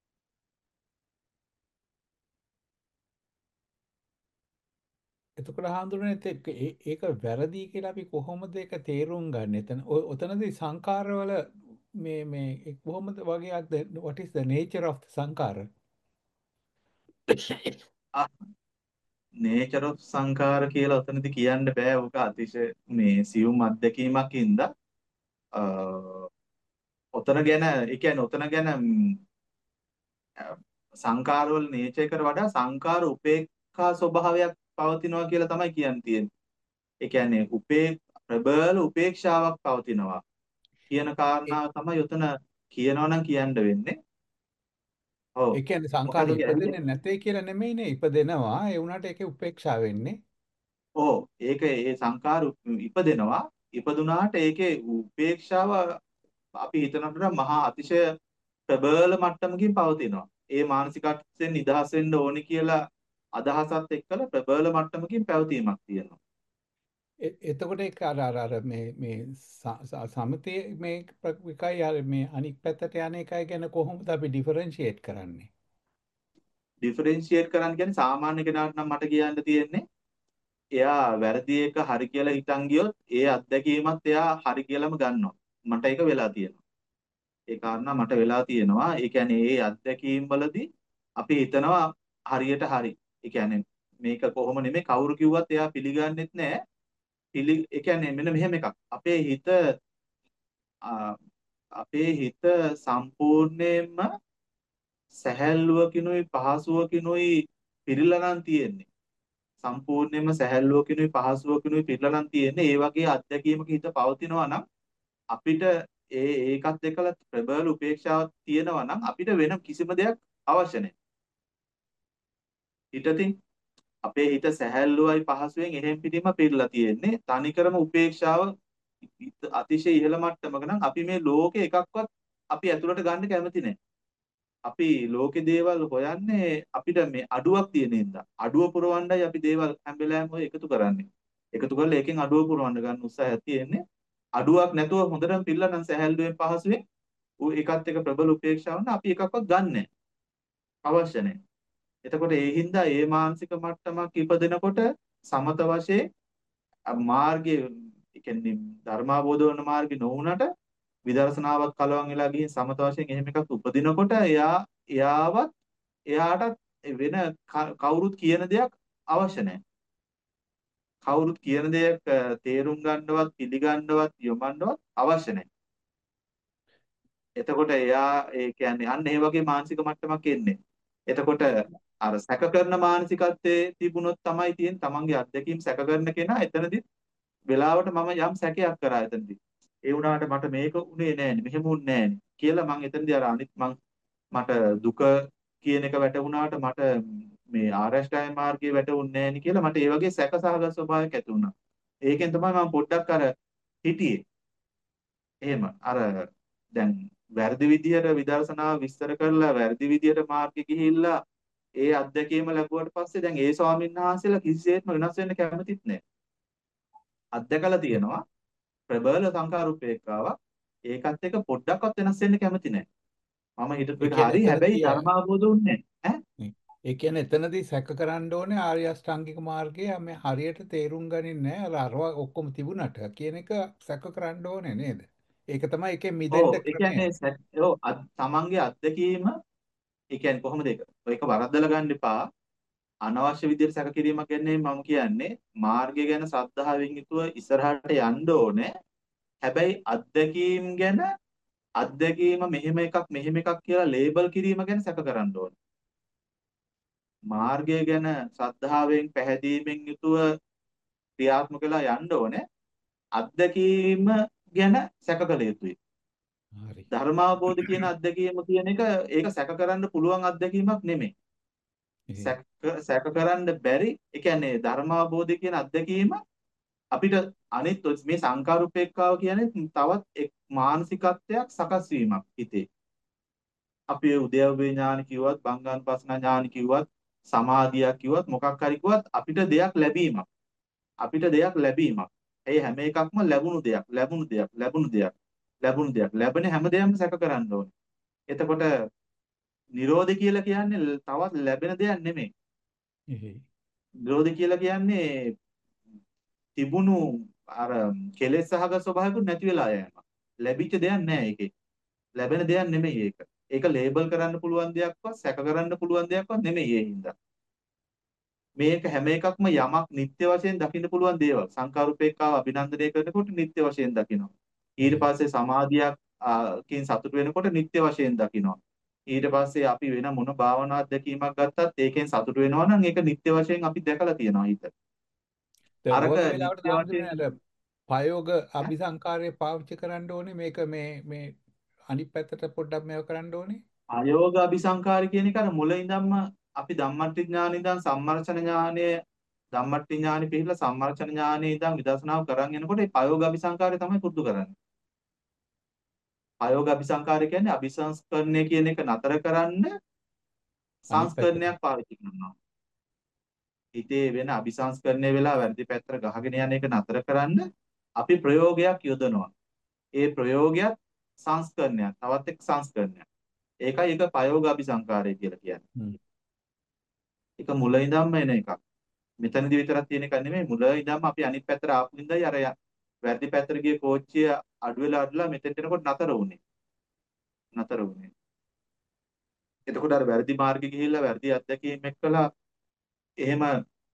එතකොට හාමුදුරනේ ඒක ඒ- ඒක වැරදි කියලා අපි කොහොමද ඒක තේරුම් ගන්න? එතන ඔ- ඔතනදී සංකාරවල මේ මේ ඒ කොහොමද වගේක්ද what is the nature of the sankhara? Nature of sankhara කියලා ඔතනදි කියන්න බෑ. ඕක අතිශය මේ සියුම් අත්දැකීමක් ඉඳලා අ, ඔතන ගැන ඒ කියන්නේ ඔතන ගැන ම්, අ, සංඛාරවල නේචර් එකට වඩා සංඛාර උපේක්ඛා ස්වභාවයක් පවතිනවා කියලා තමයි කියන්න තියෙන්නේ. ඒ කියන්නේ උපේ ප්‍රබල උපේක්ෂාවක් පවතිනවා කියන ඒ කාරණාව තමයි ඔතන කියනවා නම් කියන්න වෙන්නේ. ඔව්. ඒ කියන්නේ සංකාර මොකද ඔක ඇවිල්ලා ඉපදෙන්නේ නැtei කියලා නෙමෙයිනේ ඉපදෙනවා. ඒ වුණාට ඒකේ උපේක්ෂා වෙන්නේ. ඔව් ඒක ඒ සංඛාර ඉපදෙනවා. ඉපදුනාට ඒකේ උපේක්ෂාව අපි හිතනට මහා අතිශය ප්‍රබල මට්ටමකින් පවතිනවා. ඒ මානසිකත්වයෙන් නිදහස් වෙන්න ඕනි කියලා අදහසත් එක්කලා ප්‍රබල මට්ටමකින් පැවතීමක් තියෙනවා. එ- එතකොට ඒක අර අර අර මේ මේ ස- ස- සමතේ මේ ප්‍ර- එකයි අර මේ අනික් පැත්තට යන එකයි ගැන කොහොමද අපි ඩිෆරෙන්ෂিয়েට් කරන්නේ? ඩිෆරෙන්ෂিয়েට් කරන්න කියන්නේ සාමාන්‍ය කෙනාට නම් මට කියන්න තියෙන්නේ එයා වැරදි එක හරි කියලා හිතන් ගියොත් ඒ අත්දැකීමත් එයා හරි කියලාම ගන්නවා. මට ඒක වෙලා තියෙනවා. ඒ කාරණා මට වෙලා තියෙනවා. ඒ කියන්නේ ඒ අත්දැකීම් වලදී අපි හිතනවා හරියට හරි. ඒ කියන්නේ මේක කොහොම නෙමෙයි කවුරු කිව්වත් එයා පිළිගන්නෙත් නෑ. පිළි ඒ කියන්නේ මෙන්න මෙහෙම එකක්. අපේ හිත අපේ හිත සම්පූර්ණයෙන්ම සැහැල්ලුවකිනුයි පහසුවකිනුයි පිරීලා නම් තියෙන්නේ. සම්පූර්ණයෙන්ම සැහැල්ලුවකිනුයි පහසුවකිනුයි පිරීලා නම් තියෙන්නේ. ඒ වගේ අත්දැකීමක හිත පවතිනවා නම් අපිට ඒ ඒකත් එක්කලා ප්‍රබල උපේක්ෂාවක් තියෙනවා නම් අපිට වෙන කිසිම දෙයක් අවශ්‍ය නැහැ. හිතකින් අපේ හිත සැහැල්ලුවයි පහසුවෙන් එහෙම් පිටින්ම පිරීලා තියෙන්නේ. තනිකරම උපේක්ෂාව අතිශය ඉහළ මට්ටමක නම් අපි මේ ලෝකේ එකක්වත් අපි ඇතුළට ගන්න කැමති නැහැ. අපි ලෝකේ දේවල් හොයන්නේ අපිට මේ අඩුවක් තියෙන හින්දා. අඩුව පුරවන්නයි අපි දේවල් හැම වෙලාවෙම ඔය එකතු කරන්නේ. එකතු කරලා ඒකෙන් අඩුව පුරවන්න ගන්න උත්සාහයක් තියෙන්නේ. අඩුවක් නැතුව හොඳටම පිළලා නම් සැහැල්ලුවෙන් පහසුවෙන් ඌ එකත් එක ප්‍රබල උපේක්ෂාව නම් අපි එකක්වත් ගන්නෑ. අවශ්‍ය නැහැ. එතකොට ඒ හින්දා ඒ මානසික මට්ටමක් ඉපදෙනකොට සමත වශයෙන් මාර්ගයේ ඒ කියන්නේ ධර්මාබෝධ වන මාර්ගේ නොවුනට විදර්ශනාවක් කලවම් වෙලා ගිහින් සමත වශයෙන් එහෙම එකක් උපදිනකොට එයා එයාවත් එයාටත් වෙන කවුරුත් කියන දෙයක් අවශ්‍ය නැහැ. කවුරුත් කියන දෙයක් තේරුම් ගන්නවත් පිළිගන්නවත් යොමන්නවත් අවශ්‍ය නැහැ. එතකොට එයා ඒ කියන්නේ අන්න ඒ වගේ මානසික මට්ටමක් එන්නේ. එතකොට අර සැක කරන මානසිකත්වයේ තිබුණොත් තමයි තියෙන්නේ තමන්ගේ අත්දැකීම් සැක කරන කෙනා එතනදී වෙලාවට මම යම් සැකයක් කරා එතනදී. ඒ වුණාට මට මේක උනේ නෑනේ මෙහෙම උන්නේ නෑනේ කියලා මං එතනදී අර අනිත් මං මට දුක කියන එක වැටුණාට මට මේ ආරෂ්ඨාය මාර්ගයේ වැටුන්නේ නෑනේ කියලා මට ඒ වගේ සැකසහගත ස්වභාවයක් ඇති වුණා. ඒකෙන් තමයි මම පොඩ්ඩක් අර හිටියේ. එහෙම අර දැන් වැරදි විදියට විදර්ශනාව විස්තර කරලා වැරදි විදියට මාර්ගෙ ගිහිල්ලා ඒ අත්දැකීම ලැබුවට පස්සේ දැන් ඒ ස්වාමීන් වහන්සේලා කිසිසේත්ම වෙනස් වෙන්න කැමතිත් නෑ. අත්දැකලා තියෙනවා ප්‍රබල සංකාරූපේක්ෂාවක් ඒකත් එක්ක පොඩ්ඩක්වත් වෙනස් වෙන්න කැමති නෑ. මම හිතපු එක හරි හැබැයි ධර්මාවබෝධ වුන්නේ නෑ. ඈ ඒ කියන්නේ එතනදී සැක කරන්න ඕනේ ආර්ය අෂ්ටාංගික මාර්ගයේ මේ හරියට තේරුම් ගනින්නේ නැහැ. අර අරවා ඔක්කොම තිබුණට කියන එක සැක කරන්න ඕනේ නේද? ඒක තමයි එකෙන් මිදෙන්න ඔව් ඒ ක්‍රමය. කියන්නේ ඔව් තමන්ගේ අත්දැකීම ඒ කියන්නේ කොහොමද ඒක? ඒක වරද්දලා ගන්න එපා. අනවශ්‍ය විදිහට සැක කිරීමක් කියන්නේ මම කියන්නේ මාර්ගය ගැන ශ්‍රද්ධාවෙන් යුතුව ඉස්සරහට යන්න ඕනේ. හැබැයි අත්දැකීම් ගැන අත්දැකීම මෙහෙම එකක් මෙහෙම එකක් කියලා ලේබල් කිරීම ගැන සැක කරන්න ඕනේ. මාර්ගය ගැන ශ්‍රද්ධාවෙන් පැහැදීමෙන් යුතුව ක්‍රියාත්මක වෙලා යන්න ඕනේ. අත්දැකීම ගැන සැක කළ යුතුයි. හරි. ධර්මාවබෝධ කියන අත්දැකීම කියන එක ඒක සැක කරන්න පුළුවන් අත්දැකීමක් නෙමෙයි. සැක සැක කරන්න බැරි ඒ කියන්නේ ධර්මාවබෝධය කියන අත්දැකීම අපිට අනිත් මේ සංකාරූපේක්ෂාව කියන්නේ තවත් එක් මානසිකත්වයක් සකස් වීමක් හිතේ. අපි උද්‍යව්‍ය ඥාන කිව්වත් බංගානුපස්සන ඥාන කිව්වත් සමාධියක් කිව්වත් මොකක් හරි කිව්වත් අපිට දෙයක් ලැබීමක්. අපිට දෙයක් ලැබීමක්. ඒ හැම එකක්ම ලැබුණු දෙයක්, ලැබුණු දෙයක්, ලැබුණු දෙයක්, ලැබුණු දෙයක්. ලැබෙන හැම දෙයක්ම සැක කරන්න ඕනේ. එතකොට නිරෝධය කියලා කියන්නේ තවත් ලැබෙන දෙයක් නෙමෙයි. නිරෝධය කියලා කියන්නේ තිබුණු අර කෙලෙස් සහගත ස්වභාවයකුත් නැති වෙලා යෑම. ලැබිච්ච දෙයක් නෑ ඒකේ. ලැබෙන දෙයක් නෙමෙයි ඒක. ඒක ලේබල් කරන්න පුළුවන් දෙයක්වත් සැක කරන්න පුළුවන් දෙයක්වත් නෙමෙයි ඒ හින්දා. මේක හැම එකක්ම යමක් නිත්‍ය වශයෙන් දකින්න පුළුවන් දේවල්. සංකාරූපේක්ෂාව අභිනන්දනය කරනකොට නිත්‍ය වශයෙන් දකිනවා. ඊට පස්සේ සමාධියක් කින් සතුට වෙනකොට නිත්‍ය වශයෙන් දකිනවා. ඊට පස්සේ අපි වෙන මොන භාවනා අධ්‍යක්ීමක් ගත්තත් ඒකෙන් සතුට වෙනවා නම් ඒක නිත්‍ය වශයෙන් අපි දැකලා තියෙනවා හිත. අරක නිත්‍ය වශයෙන් ප්‍රයෝග අபிසංකාරයේ පාවිච්චි කරන්න ඕනේ මේක මේ මේ අනිත් පැත්තට පොඩ්ඩක් මේව කරන්න ඕනේ. අයෝග අபிසංකාර කියන එක අර මුල ඉඳන්ම අපි ධම්මට්ටි ඥාන ඉඳන් සම්මර්ෂණ ඥානය ධම්මට්ටි ඥානෙ පිළිලා සම්මර්ෂණ ඥානෙ ඉඳන් විදර්ශනාව කරන් යනකොට ඒ අයෝග අபிසංකාරය තමයි පුරුදු කරන්නේ. අයෝග අபிසංකාරය කියන්නේ අபிසංස්කරණය කියන එක නතර කරන්න සංස්කරණයක් පාවිච්චි කරනවා. හිතේ වෙන අபிසංස්කරණය වෙලා වැරදි පැත්තට ගහගෙන යන එක නතර කරන්න අපි ප්‍රයෝගයක් යොදනවා. ඒ ප්‍රයෝගයත් සංස්කරණයක්, තවත් එක් සංස්කරණයක්. ඒකයි ඒක ප්‍රයෝග අபிසංකාරය කියලා කියන්නේ. ඒක මුල ඉඳන්ම එන එකක්. මෙතනදි විතරක් තියෙන එකක් නෙමෙයි මුල ඉඳන්ම අපි අනිත් පැත්තට ආපු ඉඳන්යි අර වැරදි පැත්තට ගිය කෝච්චිය අඩු වෙලා අඩුලා මෙතෙන්ට එනකොට නතර වුනේ. නතර වුනේ. එතකොට අර වැරදි මාර්ගෙ ගිහිල්ලා වැරදි අත්දැකීම් එක්කලා එහෙම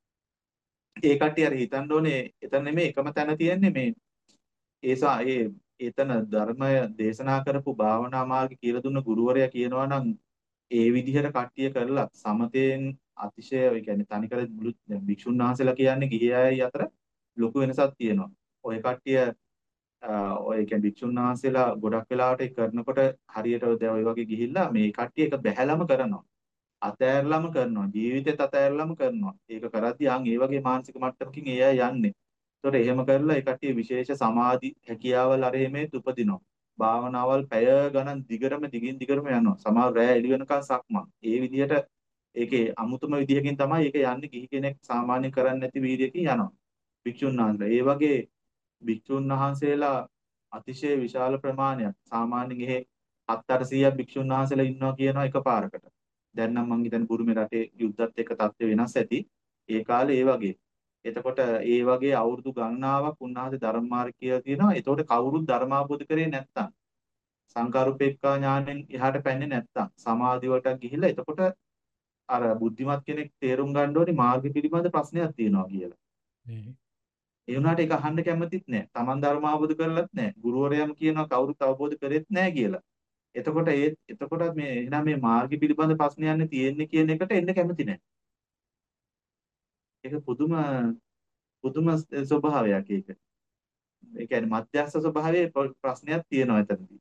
ඒ කට්ටිය අර හිතන්න ඕනේ එතන නෙමෙයි එකම තැන තියෙන්නේ මේ ඒසා ඒ එතන ධර්මය දේශනා කරපු භාවනා මාර්ගය කියලා දුන්න ගුරුවරයා කියනවා නම් ඒ විදිහට කට්ටිය කරලා සමතෙන් අතිශය ඒ කියන්නේ තනිකර මුළු දැන් භික්ෂුන් වහන්සේලා කියන්නේ ගිහි අය අතර ලොකු වෙනසක් තියෙනවා. ඔය කට්ටිය අ, ඔය කියන්නේ භික්ෂුන් වහන්සේලා ගොඩක් වෙලාවට ඒක කරනකොට හරියට දැන් ඔය වගේ ගිහිල්ලා මේ කට්ටිය එක බැහැලම කරනවා. අතෑරලම කරනවා. ජීවිතේත් අතෑරලම කරනවා. ඒක කරද්දී ආන් ඒ වගේ මානසික මට්ටමකින් ඒ අය යන්නේ. ඒතකොට එහෙම කරලා ඒ කට්ටිය විශේෂ සමාධි හැකියාවල් අර එහෙමේ උපදිනවා. භාවනාවල් පැය ගණන් දිගටම දිගින් දිගටම යනවා. සමහර රැය එළි වෙනකන් සක්මන්. ඒ විදිහට ඒකේ අමුතුම විදිහකින් තමයි ඒක යන්නේ. කිසි කෙනෙක් සාමාන්‍ය කරන්නේ නැති වීර්යකින් යනවා. භික්ෂුන් වහන්සේලා. ඒ වගේ භික්ෂුන් වහන්සේලා අතිශය විශාල ප්‍රමාණයක් සාමාන්‍යයෙන් එහෙ හත් අටසීයක් භික්ෂුන් වහන්සේලා ඉන්නවා කියනවා එකපාරකට. දැන් නම් මං හිතන්නේ බුරුමේ රටේ යුද්ධත් එක්ක තත්ත්වය වෙනස් ඇති. ඒ කාලේ ඒ වගේ. එතකොට ඒ වගේ අවුරුදු ගණනාවක් උන්වහන්සේ ධර්ම මාර්ගය කියලා තියෙනවා. ඒතකොට කවුරුත් ධර්මාබෝධ කරේ නැත්තම් සංකාරුපේක්ඛා ඥාණයෙන් එහාට පැන්නේ නැත්තම් සමාධි වලට ගිහිල්ලා එතකොට අර බුද්ධිමත් කෙනෙක් තේරුම් ගන්න ඕනේ මාර්ග පිළිබඳ ප්‍රශ්නයක් තියෙනවා කියලා. මේ ඒ වුණාට ඒක අහන්න කැමතිත් නැහැ. Taman ධර්ම අවබෝධ කරලත් නැහැ. ගුරුවරයාම කියනවා කවුරුත් අවබෝධ කරෙත් නැහැ කියලා. එතකොට ඒ එතකොට මේ එහෙනම් මේ මාර්ග පිළිබඳ ප්‍රශ්නයන්නේ තියෙන්නේ කියන එකට එන්න කැමති නැහැ. ඒක පුදුම පුදුම ස්වභාවයක් ඒක. ඒ කියන්නේ මධ්‍යස්ථ ස්වභාවයේ ප්‍රශ්නයක් තියෙනවා එතනදී.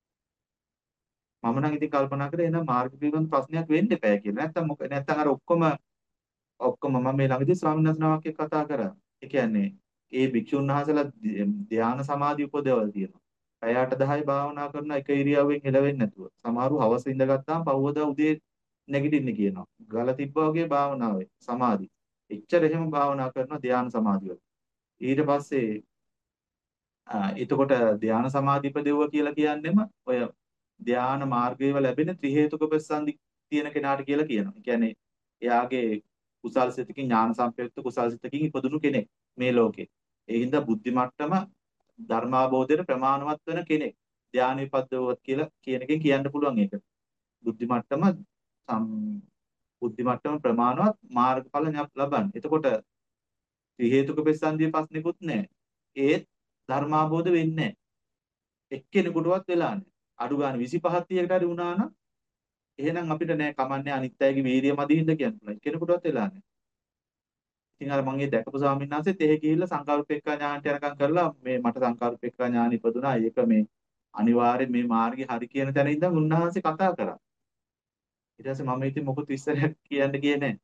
මම නම් ඉතින් කල්පනා කරේ එහෙනම් මාර්ග පිළිබඳ ප්‍රශ්නයක් වෙන්න එපා කියලා. නැත්තම් මොක නැත්තම් අර ඔක්කොම ඔක්කොම මම මේ ළඟදී ස්වාමීන් වහන්සේ නමක් එක්ක කතා කරා. ඒ කියන්නේ ඒ භික්ෂුන් වහන්සේලා ධ්‍යාන සමාධි උපදවල තියෙනවා. පැය අට දහය භාවනා කරන එක ඉරියව්වෙන් හෙලවෙන්නේ නැතුව. සමහරව හවස ඉඳගත්තාම පහවදා උදේ නැගිටින්න කියනවා. ගල තිබ්බා වගේ භාවනාවේ සමාධි. එච්චර එහෙම භාවනා කරන ධ්‍යාන සමාධිය වල. ඊට පස්සේ ආ, එතකොට ධ්‍යාන සමාධි ඉපදෙවුවා කියලා කියන්නෙම ඔය ධ්‍යාන මාර්ගයේව ලැබෙන ත්‍රි හේතුක ප්‍රසන්දි තියෙන කෙනාට කියලා කියනවා. ඒ කියන්නේ එයාගේ කුසල් සිතකින් ඥාන සම්ප්‍රයුක්ත කුසල් සිතකින් ඉපදුණු කෙනෙක් මේ ලෝකේ. ඒ හින්දා බුද්ධි මට්ටම ධර්මාබෝධයට ප්‍රමාණවත් වෙන කෙනෙක්. ධ්‍යාන විපද්දවුවත් කියලා කියන එකෙන් කියන්න පුළුවන් ඒක. බුද්ධි මට්ටම සම්- බුද්ධි මට්ටම ප්‍රමාණවත් මාර්ගඵල ලබන්න. එතකොට ත්‍රි හේතුක ප්‍රසන්දියේ ප්‍රශ්නිකුත් නැහැ. ඒත් ධර්මාබෝධ වෙන්නේ නැහැ. එක්කෙනෙකුටවත් වෙලා නැහැ. අඩු ගන්න විසිපහක් තියකට හරි වුණා නම් එහෙනම් අපිට නෑ කමන්නේ අනිත් අයගේ වීරිය මදින්ද කියන්න පුළුවන්. කෙනෙකුටවත් වෙලා නැහැ. ඉතින් අර මම ඒ දැකපු ස්වාමීන් වහන්සේත් එහෙ ගිහිල්ලා සංකල්පෙක්ඛා ඥානට යනකම් කරලා මේ මට සංකල්පෙක්ඛා ඥාන ඉපදුනා. ඒක මේ අනිවාර්යෙන් මේ මාර්ගේ හරි කියන තැන ඉඳන් උන්වහන්සේ කතා කරා. ඊට පස්සේ මම ඉතින් මොකද ඉස්සරහ කියන්න ගියේ නැහැ.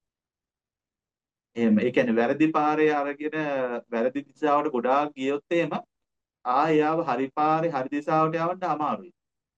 එහෙම ඒ කියන්නේ වැරදි පාරේ අරගෙන වැරදි දිශාවට ගොඩාක් ගියොත් එහෙම ආයෙ යාව හරි පාරේ හරි දිශාවට යවන්න අමාරුයි.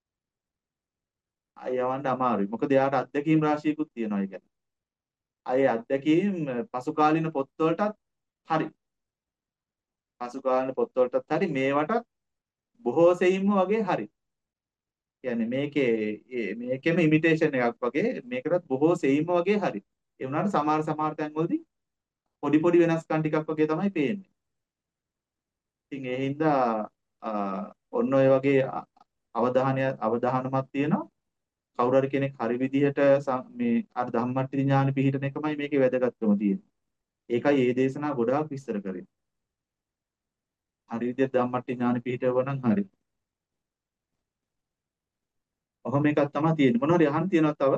ආයෙ යවන්න අමාරුයි. මොකද එයාට අත්දැකීම් රාශියකුත් තියෙනවා ඒ කියන්නේ. ආයෙ අත්දැකීම් පසුකාලීන පොත්වලටත් හරි. පසුකාලීන පොත්වලටත් හරි මේවටත් බොහෝ සෙයින්ම වගේ හරි. කියන්නේ මේකේ ඒ- මේකෙම ඉමිටේෂන් එකක් වගේ මේකටත් බොහෝ සෙයින්ම වගේ හරි. ඒ වුණාට සමහර සමහර තැන්වලදී පොඩි පොඩි වෙනස්කම් ටිකක් වගේ තමයි පේන්නේ. ඉතින් ඒ හින්දා ආ, ඔන්න ඔය වගේ අ- අවධානය අවධානමක් තියෙනවා. කවුරු හරි කෙනෙක් හරි විදිහට සම්- මේ අර ධම්මට්ටි ඥාන පිහිටන එකමයි මේකේ වැදගත්කම තියෙන්නේ. ඒකයි මේ දේශනාව ගොඩාක් විස්තර කරේ. හරි විදිහට ධම්මට්ටි ඥාන පිහිටවුවා නම් හරි. ඔහොම එකක් තමයි තියෙන්නේ. මොනවා හරි අහන්න තියෙනවද තව?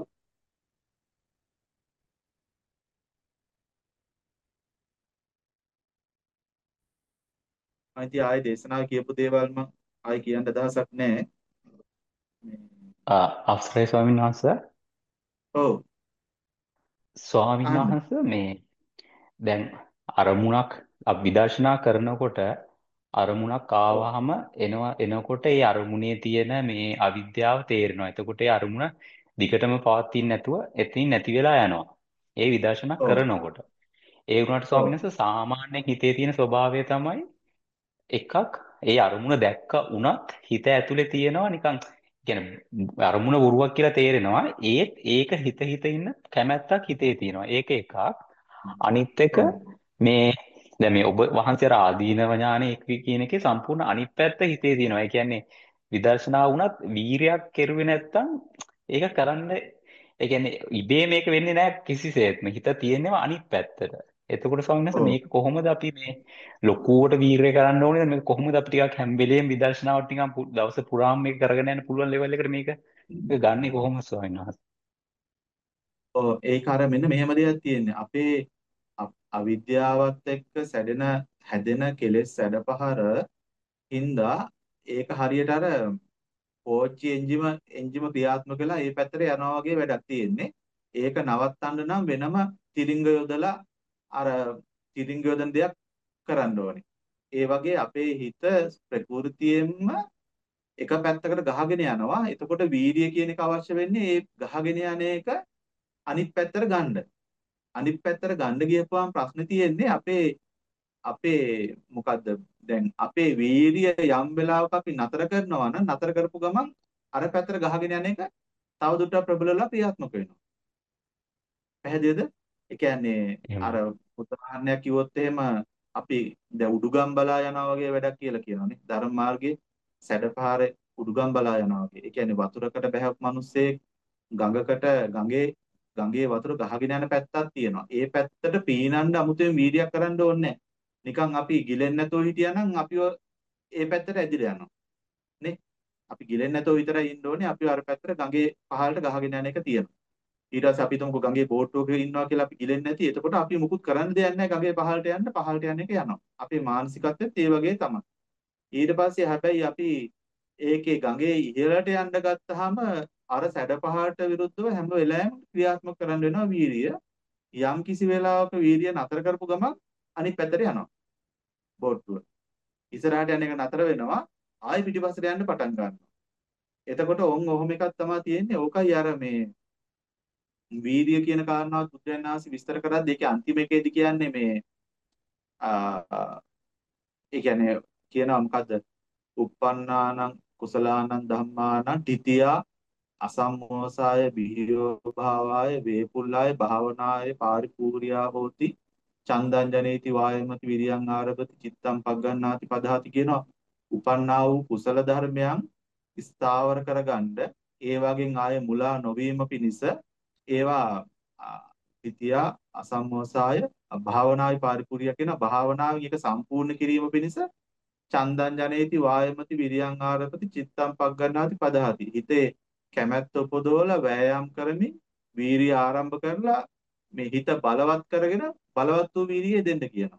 මම ඉතින් ආයේ දේශනාවේ කියපු දේවල් මම ආයේ කියන්න අදහසක් නැහැ. මේ ආ, අවසරයි ස්වාමීන් වහන්සේ. ඔව් ස්වාමීන් අහන්න. වහන්සේ මේ දැන් අරමුණක් අපි විදර්ශනා කරනකොට අරමුණක් ඔව් ආවහම එනවා එනකොට ඒ අරමුණේ තියෙන මේ අවිද්‍යාව තේරෙනවා. එතකොට ඒ අරමුණ දිගටම පවතින්නේ නැතුව එතනින් නැති වෙලා යනවා. ඒ විදර්ශනා ඔව් කරනකොට. ඒ වුණාට ඔව් ස්වාමීන් වහන්සේ සාමාන්‍ය හිතේ තියෙන ස්වභාවය තමයි එකක් ඒ අරමුණ දැක්ක උනත් හිත ඇතුලේ තියෙනවා නිකන් කියන්නේ අරමුණ බොරුවක් කියලා තේරෙනවා ඒත් ඒක හිත හිත ඉන්න කැමැත්තක් හිතේ තියෙනවා ඒක එකක් අනිත් එක ඔව් මේ දැන් මේ ඔබ වහන්සේ අර ආදීනව ඥානෙ එක් කියන එකේ සම්පූර්ණ අනිත් පැත්ත හිතේ තියෙනවා ඒ කියන්නේ විදර්ශනා වුණත් වීරයක් කෙරුවේ නැත්තම් ඒක කරන්න ඒ කියන්නේ ඉබේ මේක වෙන්නේ නැහැ කිසිසේත්ම හිත තියෙනවා අනිත් පැත්තට එතකොට ස්වාමීන් වහන්සේ ඔව් මේක කොහොමද අපි මේ ලොකුවට වීරය කරන්න ඕනේ මේක කොහොමද අපි ටිකක් හැම වෙලේම විදර්ශනාවට නිකන් පු- දවස පුරාම මේක කරගෙන යන්න පුළුවන් ලෙවල් එකට මේක මේක ගන්නෙ කොහොමද ස්වාමීන් වහන්සේ? ඔව් ඒක අර මෙන්න මෙහෙම දෙයක් තියෙන්නේ. අපේ අ- අවිද්‍යාවත් එක්ක සැදෙන හැදෙන කෙලෙස් සැඩපහර හින්දා ඒක හරියට අර කෝච්චි එන්ජිම එන්ජිම ක්‍රියාත්මක වෙලා ඒ පැත්තට යනවා වගේ වැඩක් තියෙන්නේ. ඒක නවත්තන්න නම් වෙනම තිරිංග යොදලා අර තිරිංග යොදන දෙයක් කරන්න ඕනේ. ඒ වගේ අපේ හිත ප්‍රകൃතියෙන්ම එක පැත්තකට ගහගෙන යනවා. එතකොට වීර්ය කියන එක අවශ්‍ය වෙන්නේ ඒ ගහගෙන යන එක අනිත් පැත්තට ගන්න. අනිත් පැත්තට ගන්න ගියපුවාම ප්‍රශ්නේ තියෙන්නේ අපේ අපේ මොකද්ද දැන් අපේ වීර්ය යම් වෙලාවක අපි නතර කරනවා නම් නතර කරපු ගමන් අර පැත්තට ගහගෙන යන එක තවදුරටත් ප්‍රබල වෙලා ක්‍රියාත්මක වෙනවා. පැහැදිලිද? ඒ කියන්නේ අර එහෙමයි. උදාහරණයක් කිව්වොත් එහෙම අපි දැන් උඩුගම් බලා යනවා වගේ වැඩක් කියලා කියනවානේ. ධර්ම මාර්ගයේ සැඩපාරේ උඩුගම් බලා යනවා වගේ. ඒ කියන්නේ වතුරකට බැහැපු මිනිස්සෙක් ගඟකට ගඟේ ගඟේ වතුර ගහගෙන යන පැත්තක් තියෙනවා. ඒ පැත්තට පීනන්න අමුතුවෙන් වීර්යයක් කරන්න ඕනේ නැහැ. නිකන් අපි ගිලෙන්නේ නැතුව හිටියානම් අපිව ඒ පැත්තට ඇදිලා යනවා. නේ? අපි ගිලෙන්නේ නැතුව විතරයි ඉන්න ඕනේ. අපි අර පැත්තට ගඟේ පහළට ගහගෙන යන එක තියෙනවා. ඊට පස්සේ අපි තුමුකෝ ගඟේ බෝට්ටුවක ඉන්නවා කියලා අපි ගිලෙන්නේ නැති. එතකොට අපි මුකුත් කරන්න දෙයක් නැහැ. ගඟේ පහළට යන්න පහළට යන එක යනවා. අපේ මානසිකත්වෙත් ඒ වගේ තමයි. ඊට පස්සේ හැබැයි අපි ඒකේ ගඟේ ඉහළට යන්න ගත්තාම අර සැඩපහරට විරුද්ධව හැම වෙලාවෙම ක්‍රියාත්මක කරන්න වෙනවා වීරිය. යම් කිසි වෙලාවක වීරිය නතර කරපු ගමන් අනිත් පැත්තට යනවා බෝට්ටුව. ඉස්සරහට යන එක නතර වෙනවා. ආයෙ පිටිපස්සට යන්න පටන් ගන්නවා. එතකොට ඔන් ඔහොම එකක් තමයි තියෙන්නේ. ඕකයි අර මේ වීර්ය කියන කාරණාවත් බුදුරජාණන් වහන්සේ විස්තර කරද්දී ඒකේ අන්තිම එකේදී කියන්නේ මේ ආ ඒ කියන්නේ කියනවා මොකද්ද? uppannānaṁ කුසලානං ධම්මානං තිතියා අසම්මෝසාය බිහියෝ භාවාය වේපුල්ලාය භාවනාය පාරිපූර්ණා හෝති චන්දං ජනේති වායමති විරියං ආරභති චිත්තං පග්ගණ්ණාති පදහති කියනවා. උපන්නා වූ කුසල ධර්මයන් ස්ථාවර කරගන්න ඒ වගේ ආයේ මුලා නොවීම පිණිස ඒවා විද්‍යා අසම්මෝසාය භාවනායි පරිපූර්ණ කියන භාවනාවෙන් එක සම්පූර්ණ කිරීම පිණිස චන්දං ජනේති වායමති විරියං ආරපති චිත්තං පග්ගණ්ණාති පදහති හිතේ කැමැත්ත උපදවලා වෑයම් කරමින් වීරිය ආරම්භ කරලා මේ හිත බලවත් කරගෙන බලවත් වූ වීරිය දෙන්න කියනවා.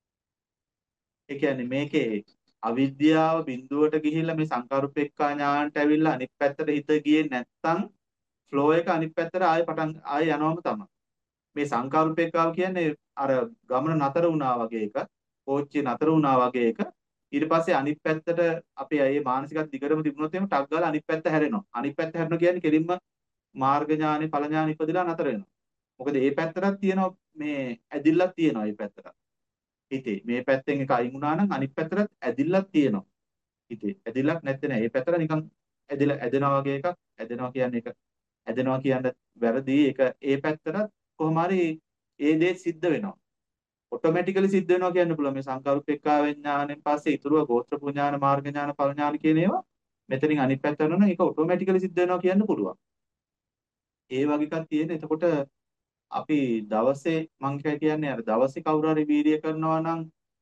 ඒ කියන්නේ මේකේ අවිද්‍යාව බිඳුවට ගිහිල්ලා මේ සංකාරුපෙක්ඛා ඥානට ඇවිල්ලා අනිත් පැත්තට හිත ගියේ නැත්තම් ෆ්ලෝ එක අනිත් පැත්තට ආයෙ පටන් ආයෙ යනවම තමයි. මේ සංකාරුපෙක්ඛාව කියන්නේ අර ගමන නතර වුණා වගේ එක, කෝච්චිය නතර වුණා වගේ එක. ඊට පස්සේ අනිත් පැත්තට අපේ අය මානසිකත් දිගටම තිබුණොත් එහෙම ටක් ගාලා අනිත් පැත්ත හැරෙනවා. අනිත් පැත්ත හැරෙනවා කියන්නේ කෙලින්ම මාර්ග ඥානෙ, ඵල ඥානෙ ඉපදලා නතර වෙනවා. මොකද මේ පැත්තටත් තියෙනවා මේ ඇදිල්ලක් තියෙනවා මේ පැත්තට. හිතේ මේ පැත්තෙන් එක අයින් වුණා නම් අනිත් පැත්තටත් ඇදිල්ලක් තියෙනවා. හිතේ ඇදිල්ලක් නැත්තේ නෑ. මේ පැත්තට නිකන් ඇදිලා ඇදෙනවා වගේ එකක්. ඇදෙනවා කියන්නේ එක ඇදෙනවා කියන්න වැරදි. ඒක ඒ පැත්තට කොහොම හරි ඒ දේ සිද්ධ වෙනවා. ඔටෝමැටිකලි සිද්ධ වෙනවා කියන්න පුළුවන්. මේ සංකල්පෙක්කා විඥාණයෙන් පස්සේ ඊතුරුව ගෝත්‍ර පුඥාන, මාර්ග ඥාන, ඵල ඥාන කියන ඒවා මෙතනින් අනිත් පැත්තට යනවා නම් ඒක ඔටෝමැටිකලි සිද්ධ වෙනවා කියන්න පුළුවන්. ඒ වගේ එකක් තියෙන. එතකොට අපි දවසේ මං කියන්නේ අර දවසේ කවුරු හරි වීර්ය කරනවා නම්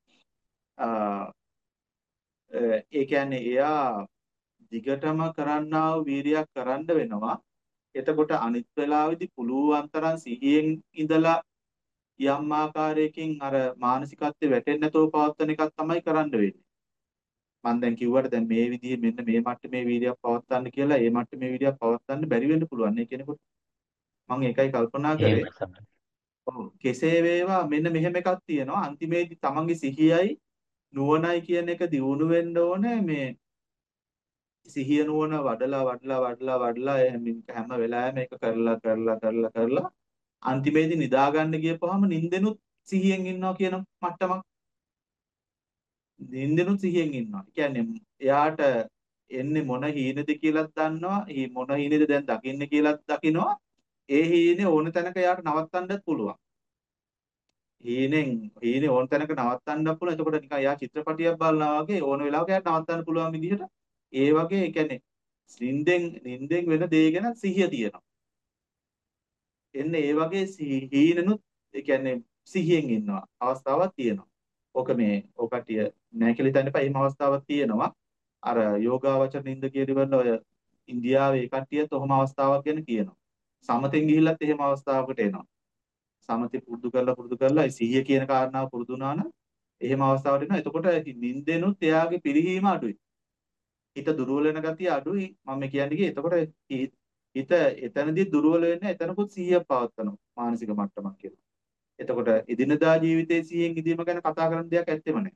ඒ කියන්නේ එයා දිගටම කරන්නා වූ වීරියක් කරන්න වෙනවා. එතකොට අනිත් වෙලාවේදී පුළුවන් තරම් සිහියෙන් ඉඳලා යම් ආකාරයකින් අර මානසිකත්වයේ වැටෙන්නේ නැතුව පවත්වන එකක් තමයි කරන්න වෙන්නේ. මම දැන් කිව්වට දැන් මේ විදිහේ මෙන්න මේ මට්ටමේ වීර්යයක් පවත්වන්න කියලා ඒ මට්ටමේ වීර්යයක් පවත්වන්න බැරි වෙන්න පුළුවන් නේ කෙනෙකුට. මම ඒකයි කල්පනා කරේ. එහෙමයි තමයි. ඔව් කෙසේ වේවා මෙන්න මෙහෙම එකක් තියෙනවා. අන්තිමේදී තමන්ගේ සිහියයි නුවණයි කියන එක දියුණු වෙන්න ඕනේ මේ සිහිය නුවණ වඩලා වඩලා වඩලා වඩලා හැම වෙලාවෙම මේක කරලා කරලා කරලා කරලා අන්තිමේදී නිදා ගන්න ගියපුවාම නිින්දෙනුත් සිහියෙන් ඉන්නවා කියන මට්ටමක් නිින්දෙනුත් සිහියෙන් ඉන්නවා. ඒ කියන්නේ එයාට එන්නේ මොන හීනද කියලාත් දන්නවා. හී මොන හීනේද දැන් දකින්නේ කියලාත් දකිනවා. ඒ හීනේ ඕන තැනක එයාට නවත්තන්නත් පුළුවන්. හීනෙන් හීනේ ඕන තැනක නවත්තන්න පුළුවන්. එතකොට නිකන් එයා චිත්‍රපටියක් බලනවා වගේ ඕන වෙලාවක එයාට නවත්තන්න පුළුවන් විදිහට ඒ වගේ ඒ කියන්නේ නිින්දෙන් නිින්දෙන් වෙන දේ ගැන සිහිය තියෙනවා. එන්නේ ඒ වගේ හීනෙනුත් ඒ කියන්නේ සිහියෙන් ඉන්නවා අවස්ථාවක් තියෙනවා. ඕක මේ ඕකටිය නැහැ කියලා හිතන්න එපා. එහෙම අවස්ථාවක් තියෙනවා. අර යෝගාවචර නින්ද කියලිවල ඔය ඉන්දියාවේ කට්ටියත් ඔහොම අවස්ථාවක් ගැන කියනවා. සමතෙන් ගිහිල්ලත් එහෙම අවස්ථාවකට එනවා. සමතේ පුරුදු කරලා පුරුදු කරලා ඒ සිහිය කියන කාරණාව පුරුදු වුණා නම් එහෙම අවස්ථාවට එනවා. එතකොට නින්දෙනුත් එයාගේ පිරිහීම අඩුයි. හිත දුර්වල වෙන ගතිය අඩුයි. මම කියන්නේ කියේ එතකොට හි- හිත එතනදී දුර්වල වෙන්නේ එතනකුත් සිහිය පවත්වනවා මානසික මට්ටමක් කියලා. එතකොට එදිනදා ජීවිතයේ සිහියෙන් ඉදීම ගැන කතා කරන්න දෙයක් ඇත්තෙම නැහැ.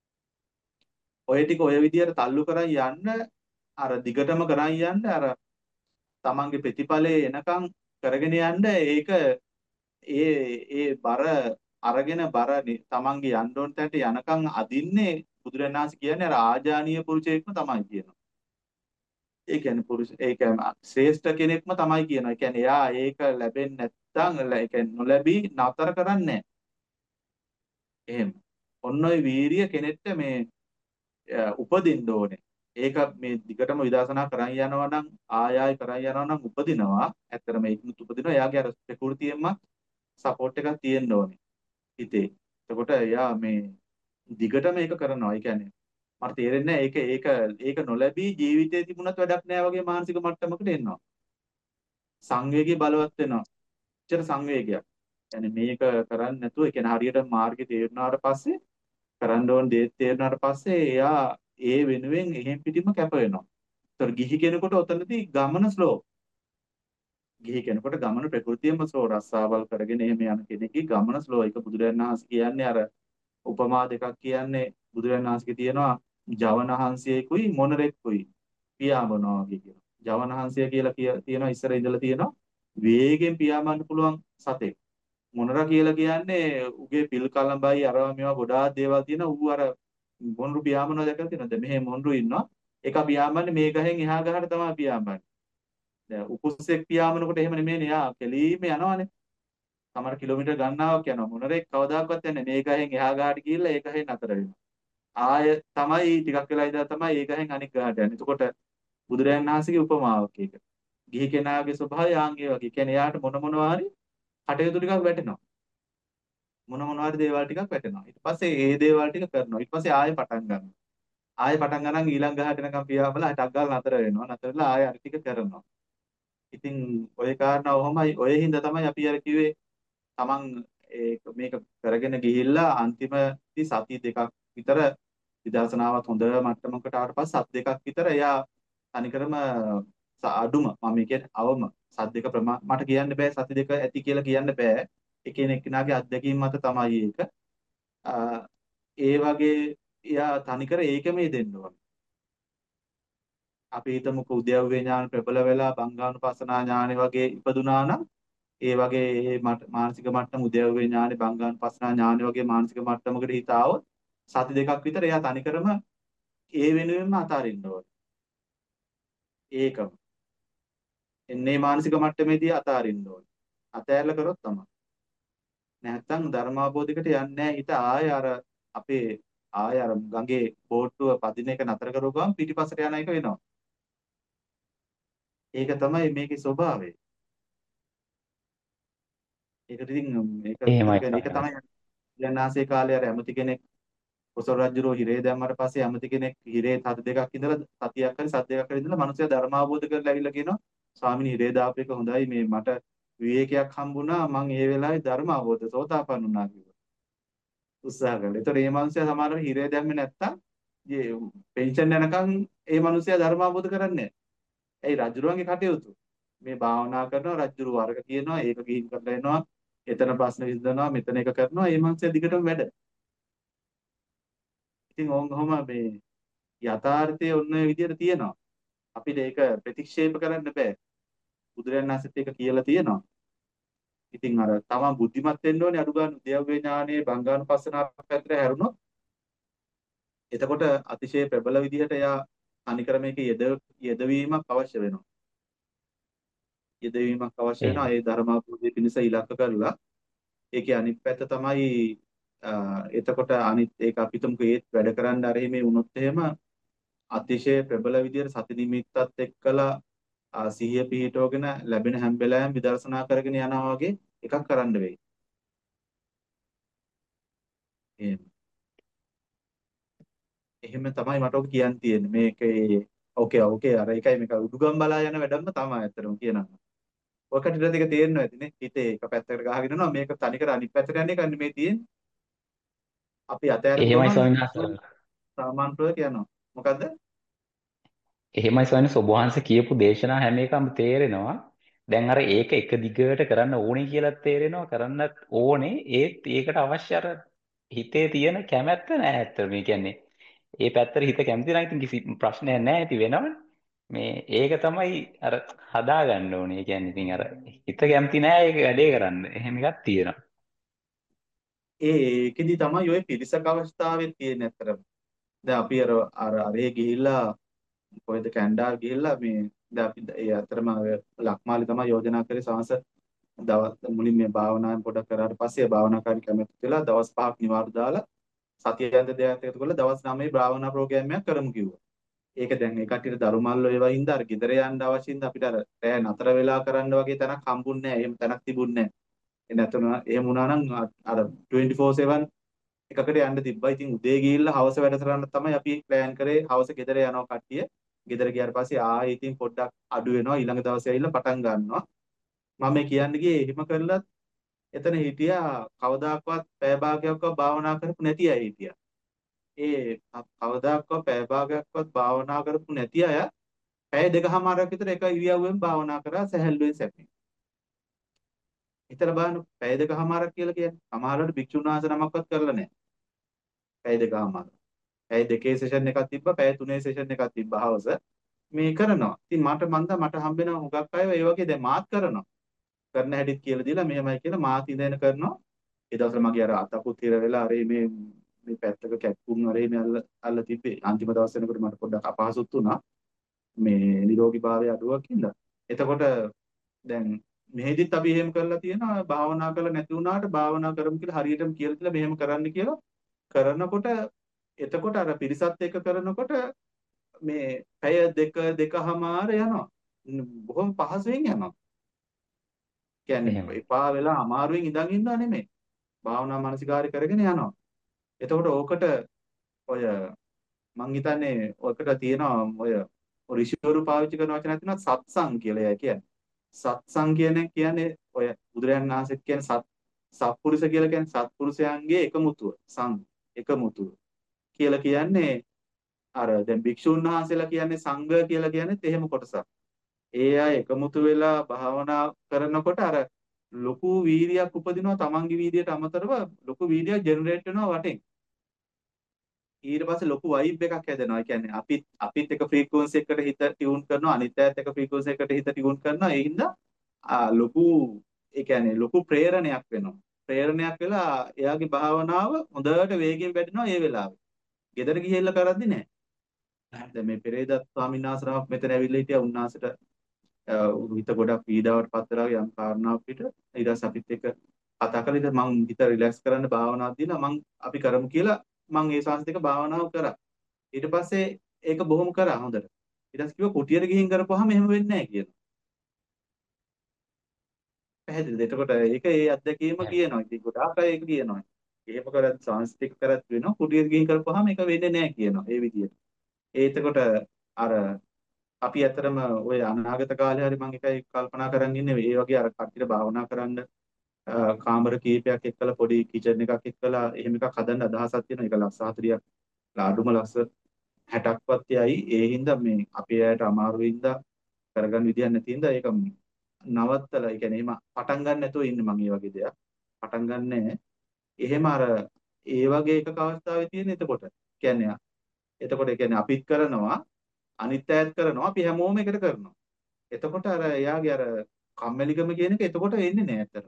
ඔය ටික ඔය විදියට තල්ලු කරන් යන්න අර දිගටම කරන් යන්න අර තමන්ගේ ප්‍රතිඵලයේ එනකන් කරගෙන යන්න ඒක ඒ ඒ බර අරගෙන බර නි- තමන්ගේ යන්න ඕන තැනට යනකන් අදින්නේ බුදුරණන් වහන්සේ කියන්නේ අර ආජානීය පුරුෂයෙක්ම තමයි කියනවා. ඒ කියන්නේ පුරුෂ ඒ කියන්නේ ශ්‍රේෂ්ඨ කෙනෙක්ම තමයි කියනවා. ඒ කියන්නේ එයා ඒක ලැබෙන්නේ නැත්නම් ඒ කියන්නේ නොලැබී නතර කරන්නේ නැහැ. එහෙම. ඔන්න ඔය වීරිය කෙනෙක්ට මේ අ, උපදින්න ඕනේ. ඒක මේ දිගටම විදර්ශනා කරන් යනවා නම් ආය ආය කරන් යනවා නම් උපදිනවා. ඇත්තටම ඒකනුත් උපදිනවා. එයාගේ අර ප්‍රകൃතියෙන්ම සපෝට් එකක් තියෙන්න ඕනේ හිතේ. එතකොට එයා මේ දිගටම ඒක කරනවා. ඒ කියන්නේ මට තේරෙන්නේ නැහැ ඒක ඒක ඒක නොලැබී ජීවිතේ තිබුණත් වැඩක් නැහැ වගේ මානසික මට්ටමකට එනවා. සංවේගය බලවත් වෙනවා. එච්චර සංවේගයක්. يعني මේක කරන්නේ නැතුව ඒ කියන්නේ හරියට මාර්ගේ තේරුණාට පස්සේ කරන්න ඕන දේ තේරුණාට පස්සේ එයා ඒ වෙනුවෙන් එහෙම් පිටින්ම කැප වෙනවා. ඒතර ගිහි කෙනෙකුට ඔතනදී ගමන ස්ලෝ. ගිහි කෙනෙකුට ගමන ප්‍රകൃතියම ස්ලෝ රස්සාවල් කරගෙන එහෙම යන කෙනෙක්ගේ ගමන ස්ලෝ. ඒක බුදුරජාණන් වහන්සේ කියන්නේ අර උපමා දෙකක් කියන්නේ බුදුරජාණන් වහන්සේගේ තියෙනවා ජවනහන්සියෙකුයි මොනරෙක්කුයි පියාඹනවා වගේ කියනවා. ජවනහන්සිය කියලා කිය- තියෙනවා ඉස්සර ඉඳලා තියෙනවා වේගෙන් පියාඹන්න පුළුවන් සතෙක්. මොනරා කියලා කියන්නේ උගේ පිල් කලඹයි අරවා මේවා ගොඩාක් දේවල් තියෙන ඌ අර මොන්රු පියාඹනවා දැකලා තියෙනවද? මෙහෙ මොන්රු ඉන්නවා. එක පියාඹන්නේ මේ ගහෙන් එහා ගහට තමයි පියාඹන්නේ. දැන් උකුස්සෙක් පියාඹනකොට එහෙම නෙමෙයිනේ. යා කෙලීම යනවානේ. සමහර කිලෝමීටර් ගණනාවක් යනවා. මොනරෙක් කවදාකවත් යන්නේ මේ ගහෙන් එහා ගහට ගිහිල්ලා ඒ ගහෙන් නතර වෙනවා. ආය තමයි ටිකක් වෙලා ඉඳලා තමයි ඒ ගහෙන් අනික් ගහට යන්නේ. එතකොට බුදුරයන් වහන්සේගේ උපමාවක් ඒක. ගිහි කෙනාගේ ස්වභාවය ආන් ඒ වගේ. කියන්නේ එයාට මොන මොනවා හරි කටයුතු ටිකක් වැටෙනවා. මොන මොනවා හරි දේවල් ටිකක් වැටෙනවා. ඊට පස්සේ ඒ දේවල් ටික කරනවා. ඊට පස්සේ ආයෙ පටන් ගන්නවා. ආයෙ පටන් ගන්න ඊළඟ ගහට එනකම් පියාඹලා ටක් ගාලා නතර වෙනවා. නතර වෙලා ආයෙ අර ටික කරනවා. ඉතින් ඔය කාරණා ඔහොමයි. ඔය හින්දා තමයි අපි අර කිව්වේ තමන් ඒක මේක කරගෙන ගිහිල්ලා අන්තිමදී සති දෙකක් විතර විදර්ශනාවත් හොඳ මට්ටමකට ආවට පස්සේ සත් දෙකක් විතර එයා තනිකරම ස- අඩුම මම කියන්නේ අවම සත් දෙක ප්‍රමා මට කියන්න බෑ සති දෙක ඇති කියලා කියන්න බෑ. එකිනෙක කෙනාගේ අත්දැකීම් මත තමයි ඒක. අ, ඒ වගේ එයා තනිකර ඒකම දෙන්න ඕන. අපි හිතමුකෝ උද්‍යව්‍ය ඥාන ප්‍රබල වෙලා බංගානුපස්සනා ඥානෙ වගේ ඉපදුනා නම් ඒ වගේ ඒ මට- මානසික මට්ටම උද්‍යව්‍ය ඥානෙ බංගානුපස්සනා ඥානෙ වගේ මානසික මට්ටමකට හිත ආවොත් සති දෙකක් විතර එයා තනිකරම ඒ වෙනුවෙන්ම අතාරින්න ඕන. ඒකම එන්නේ මානසික මට්ටමේදී අතාරින්න ඕන. අතෑරලා කරොත් තමයි. නැත්තම් ධර්මාබෝධයකට යන්නේ නැහැ හිත ආය අර අපේ ආය අර ගඟේ බෝට්ටුව පදින එක නතර කරුවම පිටිපස්සට යන එක වෙනවා. ඒක තමයි මේකේ ස්වභාවය. ඒකට ඉතින් මේක එහෙමයි ඒක ඒක ස්වාමීනි. තමයි යන්නාසේ කාලේ අර ඇමති කෙනෙක් කොසල් රජුරෝ හිරේ දැම්මට පස්සේ ඇමති කෙනෙක් හිරේ සති දෙකක් ඉඳලා සතියක් හරි සති දෙකක් හරි ඉඳලා මිනිස්සයා ධර්මාබෝධ කරලා ඇවිල්ලා කියනවා ස්වාමීනි හිරේ දාපු එක හොඳයි මේ මට විවේකයක් හම්බුණා මං ඒ වෙලාවේ ධර්මාබෝධ සෝතාපන්න වුණා කිව්වා උත්සාහ කළා. ඒතර මේ මිනිස්සයා සමහරවිට හිරේ දැම්මේ නැත්තම් මේ පෙන්ෂන් යනකම් ඒ මිනිස්සයා ධර්මාබෝධ කරන්නේ නැහැ. ඇයි රජුරුවන්ගේ කටයුතු. මේ භාවනා කරනවා රජුරු වර්ග කියනවා ඒක ගිහින් කරලා එනවා. එතන ප්‍රශ්න විසඳනවා මෙතන එක කරනවා මේ මිනිස්සයා දිගටම වැඩ. ඉතින් ඕන් කොහොම මේ යථාර්ථයේ ඔන්න ඔය විදිහට තියෙනවා. අපිට ඒක ප්‍රතික්ෂේප කරන්න බෑ. බුදුරජාණන් වහන්සේත් ඒක කියලා තියෙනවා. ඉතින් අර තමන් බුද්ධිමත් වෙන්න ඕනේ අඩු ගන්න උද්‍යව්‍ය ඥානයේ බංගානුපස්සනාව පැත්තට හැරුණොත් එතකොට අතිශය ප්‍රබල විදිහට එයා අනිකර මේක යෙද යෙදවීමක් අවශ්‍ය වෙනවා. යෙදවීමක් අවශ්‍ය වෙනවා. එහෙමයි. ඒ ධර්මාභෝධය පිණිස ඉලක්ක කරලා ඒකේ අනිත් පැත්ත තමයි අ, එතකොට අනිත් ඒක අපිටම ඒත් වැඩ කරන්න අර මේ වුණොත් එහෙම අතිශය ප්‍රබල විදියට සති නිමිත්තත් එක්කලා ආ, සිහිය පිහිටවගෙන ලැබෙන හැම වෙලාවෙම විදර්ශනා කරගෙන යනවා වගේ එකක් කරන්න වෙයි. එහෙම එහෙම තමයි මට ඔක කියන්න තියෙන්නේ. මේකේ ඕකේ ඕකේ අර එකයි මේක උඩුගම් බලා යන වැඩක්ම තමයි ඇත්තටම කියනවා. ඔය කටිට දෙක තේරෙනවා ඇතිනේ. හිතේ එක පැත්තකට ගහගෙන යනවා මේක තනිකර අනිත් පැත්තට යන්නේ කන්නේ මේ තියෙන්නේ. අපි අතහැරපු එහෙමයි ගමන් ස්වාමීන් විශ්ව වහන්සේ. සාමාන්‍ය ප්‍රවේක යනවා. මොකද්ද? එහෙමයි ස්වාමීන් වහන්සේ ඔබ වහන්සේ කියපු දේශනා හැම එකම තේරෙනවා. දැන් අර ඒක එක දිගට කරන්න ඕනේ කියලා තේරෙනවා කරන්නත් ඕනේ. ඒත් ඒකට අවශ්‍ය අර හිතේ තියෙන කැමැත්ත නෑ ඇත්තට. මේ කියන්නේ ඒ පැත්තට හිත කැමති නම් ඉතින් කිසි ප්‍රශ්නයක් නෑ ඇති වෙනවනේ. මේ ඒක තමයි අර හදාගන්න ඕනේ. ඒ කියන්නේ ඉතින් අර හිත කැමති නෑ ඒක වැඩේ කරන්න. එහෙම එකක් තියෙනවා. ඒ ඒකෙදි තමයි ඔය පිරිසක අවස්ථාවෙත් තියෙන්නේ ඇත්තටම. දැන් අපි අර අර අරේ ගිහිල්ලා කොහෙද කැනඩා ගිහිල්ලා මේ දැන් අපි ඒ අතරම ඔය ලක්මාලි තමයි යෝජනා කරේ සංස දවස් මුලින් මේ භාවනාවෙන් පොඩක් කරාට පස්සේ භාවනා කාර්ය කැමති කියලා දවස් පහක් නිවාඩු දාලා සතියෙන්ද දෙයක් එකතු කරලා දවස් නවයේ භාවනා ප්‍රෝග්‍රෑම් එකක් කරමු කිව්වා. ඒක දැන් ඒ කට්ටියට දරුමල්ලෝ ඒවා හින්දා අර ගෙදර යන්න අවශ්‍ය හින්දා අපිට අර රෑ නතර වෙලා කරන්න වගේ තැනක් හම්බුන්නේ නැහැ. එහෙම තැනක් තිබුණේ නැහැ. ඒ නැතුණ එහෙම වුණා නම් අර ට්වෙන්ටි ෆෝර් සෙවන් එකකට යන්න තිබ්බා. ඉතින් උදේ ගිහිල්ලා හවස වැඩසටහන තමයි අපි ප්ලෑන් කරේ. හවස ගෙදර යනවා කට්ටිය. ගෙදර ගියාට පස්සේ ආයෙ ඉතින් පොඩ්ඩක් අඩු වෙනවා. ඊළඟ දවසේ ඇවිල්ලා පටන් ගන්නවා. මම මේ කියන්න ගියේ එහෙම කරලත් එතන හිටියා කවදාකවත් පැය භාගයක්වත් භාවනා කරපු නැති අය හිටියා. ඒ කවදාකවත් පැය භාගයක්වත් භාවනා කරපු නැති අය පැය දෙකමාරක් විතර එක ඉරියව්වෙන් භාවනා කරා සැහැල්ලුවෙන් සැපේ. හිතලා බලන්න පැය දෙකමාරක් කියලා කියන්නේ සමහරවිට භික්ෂුන් වහන්සේ නමක්වත් කරලා නැහැ. පැය දෙකමාරක්. පැය දෙකේ සෙෂන් එකක් තිබ්බා, පැය තුනේ සෙෂන් එකක් තිබ්බා හවස. මේ කරනවා. ඉතින් මට මන්ද මට හම්බෙන හුඟක් අය ඒ වගේ දැන් මාත් කරනවා. කරන හැටිත් කියලා දීලා මෙහෙමයි කියලා මාත් ඉඳගෙන කරනවා. ඒ දවස්වල මගේ අර අතකුත් හිර වෙලා අර මේ මේ පැත්තක කැක්කුම් අර මේ අල්ල අල්ල තිබ්බේ. අන්තිම දවස් වෙනකොට මට පොඩ්ඩක් අපහසුත් වුණා. මේ නිරෝගී භාවයේ අඩුවක් හින්දා. එතකොට දැන් මෙහෙදිත් අපි එහෙම කරලා තියෙනවා භාවනා කරලා නැති වුණාට භාවනා කරමු කියලා හරියටම කියලා දීලා මෙහෙම කරන්න කියලා කරනකොට එතකොට අර පිරිසත් එක්ක කරනකොට මේ පැය දෙක දෙකමාර යනවා. බොහොම පහසුවෙන් යනවා. කියන්නේ එහෙමයි. එපා වෙලා අමාරුවෙන් ඉඳන් ඉන්නව නෙමෙයි. භාවනා මානසිකාරය කරගෙන යනවා. එතකොට ඕකට ඔය මං හිතන්නේ ඔකට තියෙනවා ඔය ඍෂිවරු පාවිච්චි කරන වචනයක් තියෙනවා සත්සං කියලා එයා කියන්නේ. සත්සං කියන්නේ කියන්නේ ඔය බුදුරයන් වහන්සේ කියන්නේ සත් සත්පුරුෂ කියලා කියන්නේ සත්පුරුෂයන්ගේ එකමුතුව සං එකමුතුව කියලා කියන්නේ අර දැන් භික්ෂුන් වහන්සේලා කියන්නේ සංඝ කියලා කියන්නේත් එහෙම කොටසක්. ඒ අය එකමුතු වෙලා භාවනා කරනකොට අර ලොකු වීර්යයක් උපදිනවා තමන්ගේ වීර්යයට අමතරව ලොකු වීර්යයක් ජෙනරේට් වෙනවා වටෙන්. ඊට පස්සේ ලොකු වයිබ් එකක් හැදෙනවා. ඒ කියන්නේ අපිත් අපිත් එක ෆ්‍රීකවන්සි එකකට හිත ටියුන් කරනවා අනිත් අයත් එක ෆ්‍රීකවන්සි එකකට හිත ටියුන් කරනවා. ඒ හින්දා ආ ලොකු ඒ කියන්නේ ලොකු ප්‍රේරණයක් වෙනවා. ප්‍රේරණයක් වෙලා එයාගේ භාවනාව හොඳට වේගෙන් වැඩෙනවා ඒ වෙලාවේ. ගෙදර ගිහිල්ලා කරද්දි නෑ. දැන් මේ පෙරේදත් ස්වාමීන් වහන්සේනමක් මෙතන ඇවිල්ලා හිටියා උන්වහන්සේට හිත ගොඩක් පීඩාවට පත් වෙලා යම් කාරණාවක් පිට ඊට පස්සේ අපිත් එක්ක කතා කරලා ඉතින් මං හිත රිලැක්ස් කරන්න භාවනාවක් දීලා මං අපි කරමු කියලා මං ඒ ශාස්ත්‍ර දෙක භාවනාව කරා. ඊට පස්සේ ඒක බොහොම කරා හොඳට. ඊට පස්සේ කිව්වා කුටියට ගිහින් කරපුවාම එහෙම වෙන්නේ නැහැ කියලා. පැහැදිලිද? එතකොට ඒක ඒ අත්දැකීම කියනවා. ඉතින් ගොඩාක් අය ඒක කියනවා. එහෙම කරත් සංස්කෘතික කරත් වෙනවා. කුටියට ගිහින් කරපුවාම ඒක වෙන්නේ නැහැ කියනවා. ඒ විදිහට. ඒ එතකොට අර අපි ඇතරම ওই අනාගත කාලේ හරි මම එකයි කල්පනා කරන් ඉන්නේ ඒ වගේ අර කට්ටියට භාවනා කරන්න කාමර කීපයක් එක්කලා පොඩි කිචන් එකක් එක්කලා එහෙම එකක් හදන්න අදහසක් තියෙනවා. ඒක ලක්ෂ හතළියක් ලාඩුම ලක්ෂ හැටක්වත් යයි. ඒ හින්දා මේ අපේ අයට අමාරු හින්දා කරගන්න විදියක් නැති හින්දා ඒක නවත්තලා ඒ කියන්නේ එහෙම පටන් ගන්න නැතුව ඉන්නේ මම මේ වගේ දෙයක්. පටන් ගන්නෑ. එහෙම අර ඒ වගේ එකක අවස්ථාවේ තියෙන එතකොට කියන්නේ එතකොට ඒ කියන්නේ අපිත් කරනවා අනිත් අයත් කරනවා අපි හැමෝම එකට කරනවා. එතකොට අර එයාගේ අර කම්මැලිකම කියන එක එතකොට එන්නේ නෑ අතට.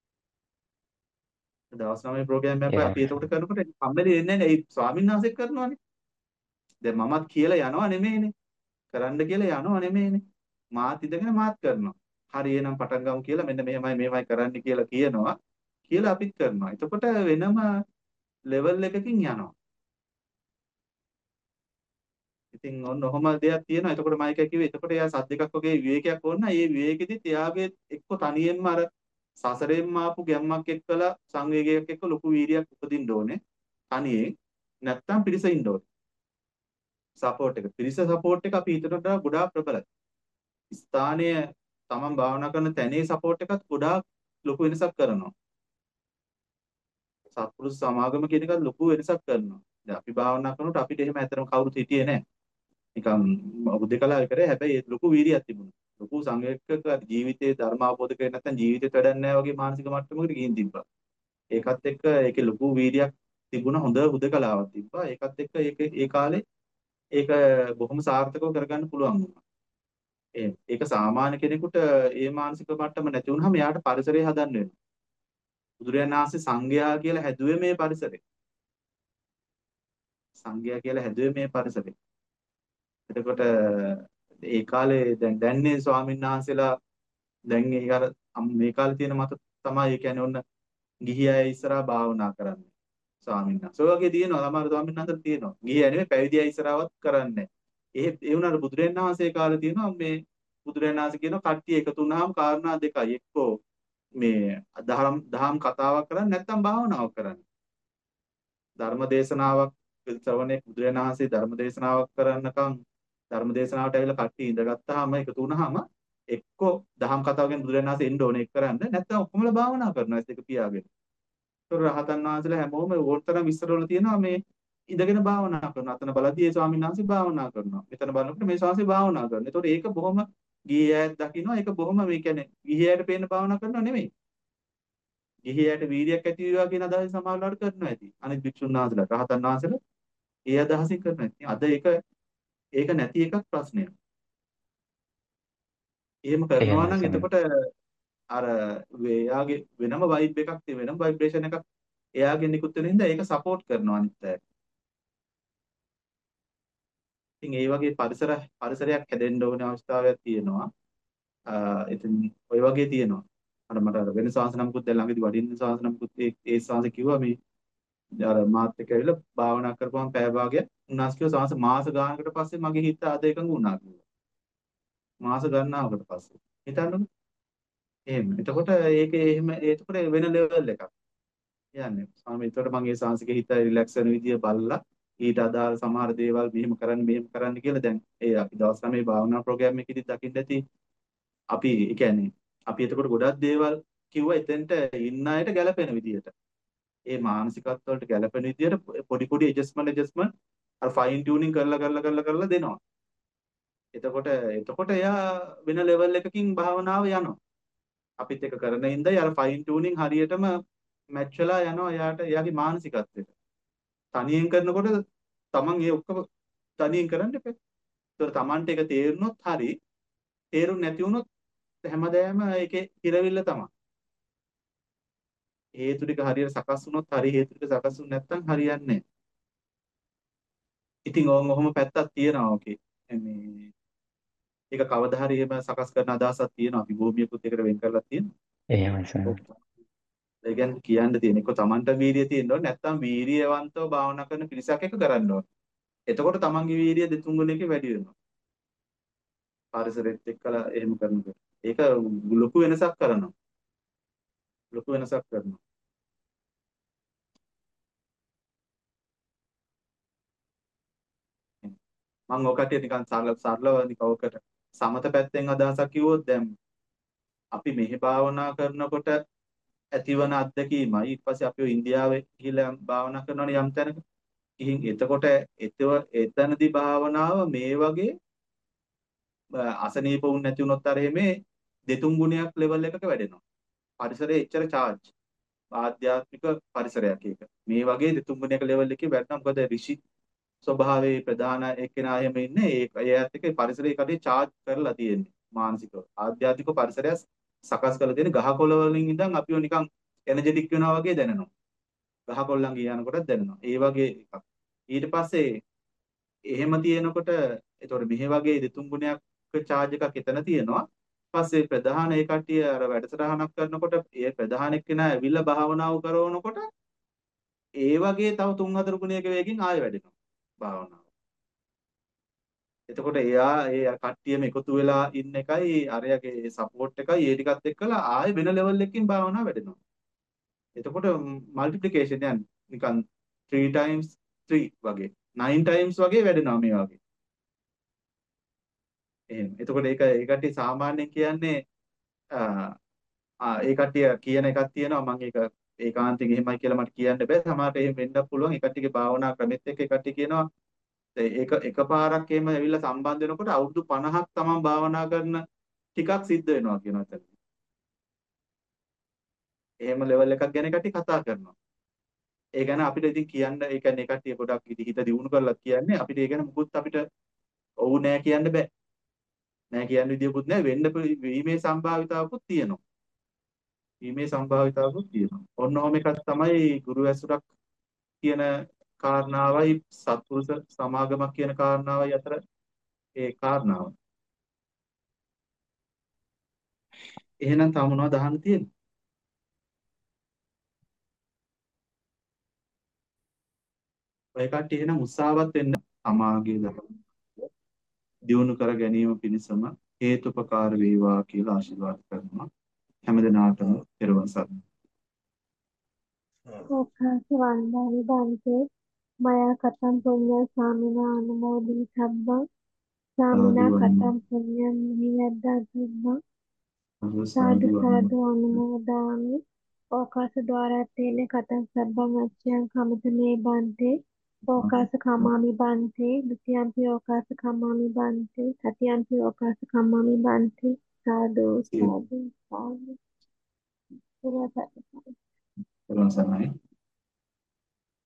දවස් නවයේ ප්‍රෝග්‍රෑම් එකක් අපි එතකොට කරනකොට කම්මැලි වෙන්නේ නෑ. ඒ ස්වාමීන් වහන්සේ කරනවානේ. දැන් මමත් කියලා යනවා නෙමෙයිනේ. කරන්න කියලා යනවා නෙමෙයිනේ. මාත් ඉඳගෙන මාත් කරනවා. හරි එහෙනම් පටන් ගමු කියලා මෙන්න මෙහෙමයි මෙහෙමයි කරන්න කියලා කියනවා. කියලා අපිත් කරනවා. එතකොට වෙනම ලෙවල් එකකින් යනවා. ඉතින් ඔන්න ඔහොම දෙයක් තියෙනවා. එතකොට මම එකයි කිව්වේ එතකොට එයා සද්දයක් වගේ විවේකයක් ඕන. ඒ විවේකෙදිත් එයාගේ එක්ක තනියෙන්ම අර සසරෙන්ම ආපු ගැම්මක් එක්කලා සංවේගයක් එක්ක ලොකු වීර්යයක් උපදින්න ඕනේ. තනියෙන් නැත්තම් පිරිස ඉන්න ඕනේ. සපෝට් එක. පිරිස සපෝට් එක අපි හිතනට වඩා ගොඩාක් ප්‍රබලයි. ස්ථානීය තමන් භාවනා කරන තැනේ සපෝට් එකත් ගොඩාක් ලොකු වෙනසක් කරනවා. සත්පුරුෂ සමාගම කියන එකත් ලොකු වෙනසක් කරනවා. දැන් අපි භාවනා කරනකොට අපිට එහෙම ඇත්තටම කවුරුත් හිටියේ නැහැ. නිකන් උදේකලා කරේ හැබැයි ඒ ලොකු වීර්යයක් තිබුණා. ලොකු සංවේගක ජීවිතයේ ධර්ම අවබෝධ කරේ නැත්නම් ජීවිතේට වැඩක් නැහැ වගේ මානසික මට්ටමකට ගිහින් තිබ්බා. ඒකත් එක්ක ඒකේ ලොකු වීර්යයක් තිබුණා හොඳ හුදකලාවක් තිබ්බා. ඒකත් එක්ක ඒක ඒ කාලේ ඒක බොහොම සාර්ථකව කරගන්න පුළුවන් වුණා. ඒ ඒක සාමාන්‍ය කෙනෙකුට ඒ මානසික මට්ටම නැති වුනහම එයාට පරිසරය හදන්න වෙනවා. බුදුරජාණන් වහන්සේ සංඝයා කියලා හැදුවේ මේ පරිසරය. සංඝයා කියලා හැදුවේ මේ පරිසරය. එතකොට ඒ කාලේ දැන් දැන්නේ ස්වාමීන් වහන්සේලා දැන් ඒක අර මේ කාලේ තියෙන මත තමයි ඒ කියන්නේ ඔන්න ගිහි අය ඉස්සරහා භාවනා කරන්නේ. ස්වාමීන් වහන්සේ. ඔය වගේ තියෙනවා සමහර ස්වාමීන් වහන්සේලා තියෙනවා. ගිහි අය නෙමෙයි පැවිදි අය ඉස්සරහවත් කරන්නේ. ඒ ඒ වුණාට බුදුරජාණන් වහන්සේ කාලේ තියෙනවා මේ බුදුරජාණන් වහන්සේ කියන කට්ටිය එකතු වුණාම කාරණා දෙකයි. එක්කෝ මේ දහම් දහම් කතාවක් කරන්නේ නැත්නම් භාවනාවක් කරන්නේ. ධර්ම දේශනාවක් ශ්‍රවණේ බුදුරජාණන් වහන්සේ ධර්ම දේශනාවක් කරන්නකම් ධර්ම දේශනාවට ඇවිල්ලා කට්ටිය ඉඳගත්තාම එකතු වුණාම එක්කෝ දහම් කතාවකින් බුදුරජාණන් වහන්සේ එන්න ඕනේ එක් කරන්න නැත්නම් ඔක්කොමලා භාවනා කරනවා ඒක පියාගෙන. ඒතර රහතන් වහන්සේලා හැමෝම ඕනතරම් විස්තරවල තියෙනවා මේ ඉඳගෙන භාවනා කරනවා. අතන බලදී ඒ ස්වාමීන් වහන්සේ භාවනා කරනවා. මෙතන බලනකොට මේ ස්වාමීන් වහන්සේ භාවනා කරනවා. ඒතකොට ඒක බොහොම ගිහියත් දකින්නවා. ඒක බොහොම මේ කියන්නේ ගිහියට පේන භාවනා කරනවා නෙමෙයි. ගිහියට වීර්යයක් ඇති වේවා කියන අදහස සමාජලාට කරනවා ඇති. අනිත් භික්ෂුන් වහන්සේලා රහතන් වහන්සේලා ඒ අදහසින් කරනවා ඇති. අද ඒක ඒක නැති එකක් ප්‍රශ්නයක්. එහෙම කරනවා එහෙමයි නම් ස්වාමීනි. එතකොට අර එයාගේ වෙනම වයිබ් එකක් තියෙන වෙනම ভাইබ්‍රේෂන් එකක් එයාගෙන් නිකුත් වෙන හින්දා ඒක සපෝට් කරනවා අනිත් අය. ඉතින් ඒ වගේ පරිසර පරිසරයක් හැදෙන්න ඕන අවස්ථාවක් තියෙනවා. අ ඉතින් ඔය වගේ තියෙනවා. අර මට අර වෙන ශාසන නමකුත් දැන් ළඟදී වඩින්න ශාසන නමකුත් ඒ ඒ ශාසන කිව්වා මේ අර මාත් එක්ක ඇවිල්ලා භාවනා කරපුවම පැය භාගයක් උන්වහන්සේ කිව්වා ශාසන මාස ගානකට පස්සේ මගේ හිත අද එකඟ වුණා කිව්වා. මාස ගණනාවකට පස්සේ. හිතන්නකෝ. එහෙම. එතකොට ඒක එහෙම එතකොට වෙන ලෙවල් එකක්. යන්නේ. ස්වාමී එතකොට මගේ ශාසනික හිත රිලැක්ස් වෙන විදිය බලලා ඊට අදාළ සමහර දේවල් මෙහෙම කරන්න මෙහෙම කරන්න කියලා දැන් ඒ අපි දවස් නවයේ භාවනා ප්‍රෝග්‍රෑම් එකේදී දකින්න ඇති අපි ඒ කියන්නේ අපි එතකොට ගොඩක් දේවල් කිව්වා එතෙන්ට ඉන්න අයට ගැළපෙන විදියට. ඒ මානසිකත්ව වලට ගැළපෙන විදියට පොඩි පොඩි ඇඩ්ජස්ට්මන්ට් ඇඩ්ජස්ට්මන්ට් අර ෆයින් ටියුනින් කරලා කරලා කරලා කරලා දෙනවා. එතකොට එතකොට එයා වෙන ලෙවල් එකකින් භාවනාව යනවා. අපිත් එක කරන ඉඳයි අර ෆයින් ටියුනින් හරියටම මැච් වෙලා යනවා එයාට එයාගේ මානසිකත්වයට. තනියෙන් කරනකොට තමන් ඒ ඔක්කොම තනියෙන් කරන්න එපා. ඒතර තමන්ට ඒක තේරුනොත් හරි තේරුම් නැති වුණොත් හැමදාම ඒකේ හිරවිල්ල තමයි. හේතු ටික හරියට සකස් වුණොත් හරි හේතු ටික සකස් වුනේ නැත්නම් හරියන්නේ නැහැ. ඉතින් ඕන් ඔහොම පැත්තක් තියෙනවා ඕකේ. මේ ඒක කවදා හරි එහෙම සකස් කරන අදහසක් තියෙනවා. අපි භූමියකුත් එකට වෙන් කරලා තියෙනවා. එහෙමයි ස්වාමීනි. ඒ කියන්නේ කියන්න තියෙන එක තමන්ට වීර්යය තියෙන්න ඕනේ නැත්නම් වීර්යවන්තව භාවනා කරන පිරිසක් එක කරන්න ඕනේ. එතකොට තමන්ගේ වීර්යය දෙතුන් ගුණයකින් වැඩි වෙනවා. පරිසරෙත් එක්කලා එහෙම කරනකොට. ඒක ලොකු වෙනසක් කරනවා. ලොකු වෙනසක් කරනවා. මම ඔකට නිකන් සරල සරලව නිකවකට සමත පැත්තෙන් අදහසක් කිව්වොත් දැන් අපි මෙහි භාවනා කරනකොට ඇතිවන අත්දැකීමයි ඊට පස්සේ අපි ඉන්දියාවේ ගිහිල්ලා භාවනා කරනවනේ යම් තැනක. ඉතින් එතකොට එතව එතනදී භාවනාව මේ වගේ අසනීප වුන් නැති වුණොත් අර එමේ දෙතුන් ගුණයක් ලෙවල් එකක වැඩෙනවා. පරිසරයේ එච්චර charge ආධ්‍යාත්මික පරිසරයක් ඒක. මේ වගේ දෙතුන් ගුණයක ලෙවල් එකේ වැඩනම් මොකද ඍෂි ස්වභාවයේ ප්‍රධාන එක්කෙනා එහෙම ඉන්නේ ඒ ඒත් එක්ක පරිසරයේ කඩේ charge කරලා තියෙන්නේ මානසිකව. ආධ්‍යාත්මික පරිසරය සකස් කරලා තියෙන ගහකොළ වලින් ඉඳන් අපිව නිකන් එනර්ජටික් වෙනවා වගේ දැනෙනවා. ගහකොළන් ගියනකොටත් දැනෙනවා. ඒ වගේ එකක්. ඊට පස්සේ එහෙම තියෙනකොට ඒතකොට මෙහෙ වගේ දෙතුන් ගුණයක් charge එකක් එතන තියෙනවා. පස්සේ ප්‍රධාන ඒ කට්ටිය අර වැඩසටහනක් කරනකොට ඒ ප්‍රධාන එක්කෙනා ඇවිල්ලා භාවනාව කරනකොට ඒ වගේ තව තුන් හතර ගුණයක වේගෙන් ආයෙ වැඩෙනවා භාවනාව. එතකොට එයා ඒ කට්ටියම එකතු වෙලා ඉන්න එකයි අරයාගේ සපෝට් එකයි ඒ ටිකත් එක්කලා ආයෙ වෙන ලෙවල් එකකින් භාවනාව වැඩෙනවා. එතකොට මල්ටිප්ලිකේෂන් යන නිකන් three times three වගේ nine times වගේ වැඩෙනවා මේ වගේ. එහෙම. එතකොට ඒක ඒ කට්ටිය සාමාන්‍යයෙන් කියන්නේ ආ ඒ කට්ටිය කියන එකක් තියෙනවා මම ඒක ඒකාන්තයෙන් එහෙමයි කියලා මට කියන්න බෑ. සමහරට එහෙම වෙන්නත් පුළුවන්. ඒ කට්ටියගේ භාවනා ක්‍රමෙත් එක්ක ඒ කට්ටිය කියනවා ඒක එකපාරක් එහෙම ඇවිල්ලා සම්බන්ධ වෙනකොට අවුරුදු පනහක් තමන් භාවනා කරන ටිකක් සිද්ධ වෙනවා කියනවා එතන. එහෙම ලෙවල් එකක් ගැන කට්ටිය කතා කරනවා. ඒ ගැන අපිට ඉතින් කියන්න ඒ කියන්නේ ඒ කට්ටිය ගොඩක් ඉතින් හිත දියුණු කරලා කියන්නේ අපිට ඒ ගැන මුකුත් අපිට ඔව් නෑ කියන්න බෑ. නෑ කියන්න විදියකුත් නෑ වෙන්න වීමේ සම්භාවිතාවකුත් තියෙනවා. වීමේ සම්භාවිතාවකුත් තියෙනවා. ඔන්න ඔහොම එකක් තමයි ගුරු ඇසුරක් කියන කාරණාවයි සත්පුරුෂ සමාගමක් කියන කාරණාවයි අතර ඒ කාරණාව. එහෙනම් තව මොනවද අහන්න තියෙන්නේ? ඔය කට්ටිය එහෙනම් උත්සාහවත් වෙන්න සමාගයේ ධර්ම දියුණු කර ගැනීම පිණිසම හේතුපකාර වේවා කියලා ආශිර්වාද කරනවා. හැමදෙනාටම පෙරවන් සරණයි. ඕකාස වන්දානි බන්තේ මයා කතම් පුඤ්ඤ සාමිනා අනුමෝදිත සබ්බං සාමිනා කතම් පුඤ්ඤං නියද්දා සබ්බං සාදු සාදු අනුමෝදාමි ඕකාස ద్వාරත්තේන කතං සබ්බං අච්ඡං කමතමේ බන්තේ ඕකාස කමාමි බන්තේ ဒ ුතියම්පි ඕකාස කමාමි බන්තේ තතියම්පි ඕකාස කමාමි බන්තේ සාදු සාදු සාදු පෙරවන් සරණයි.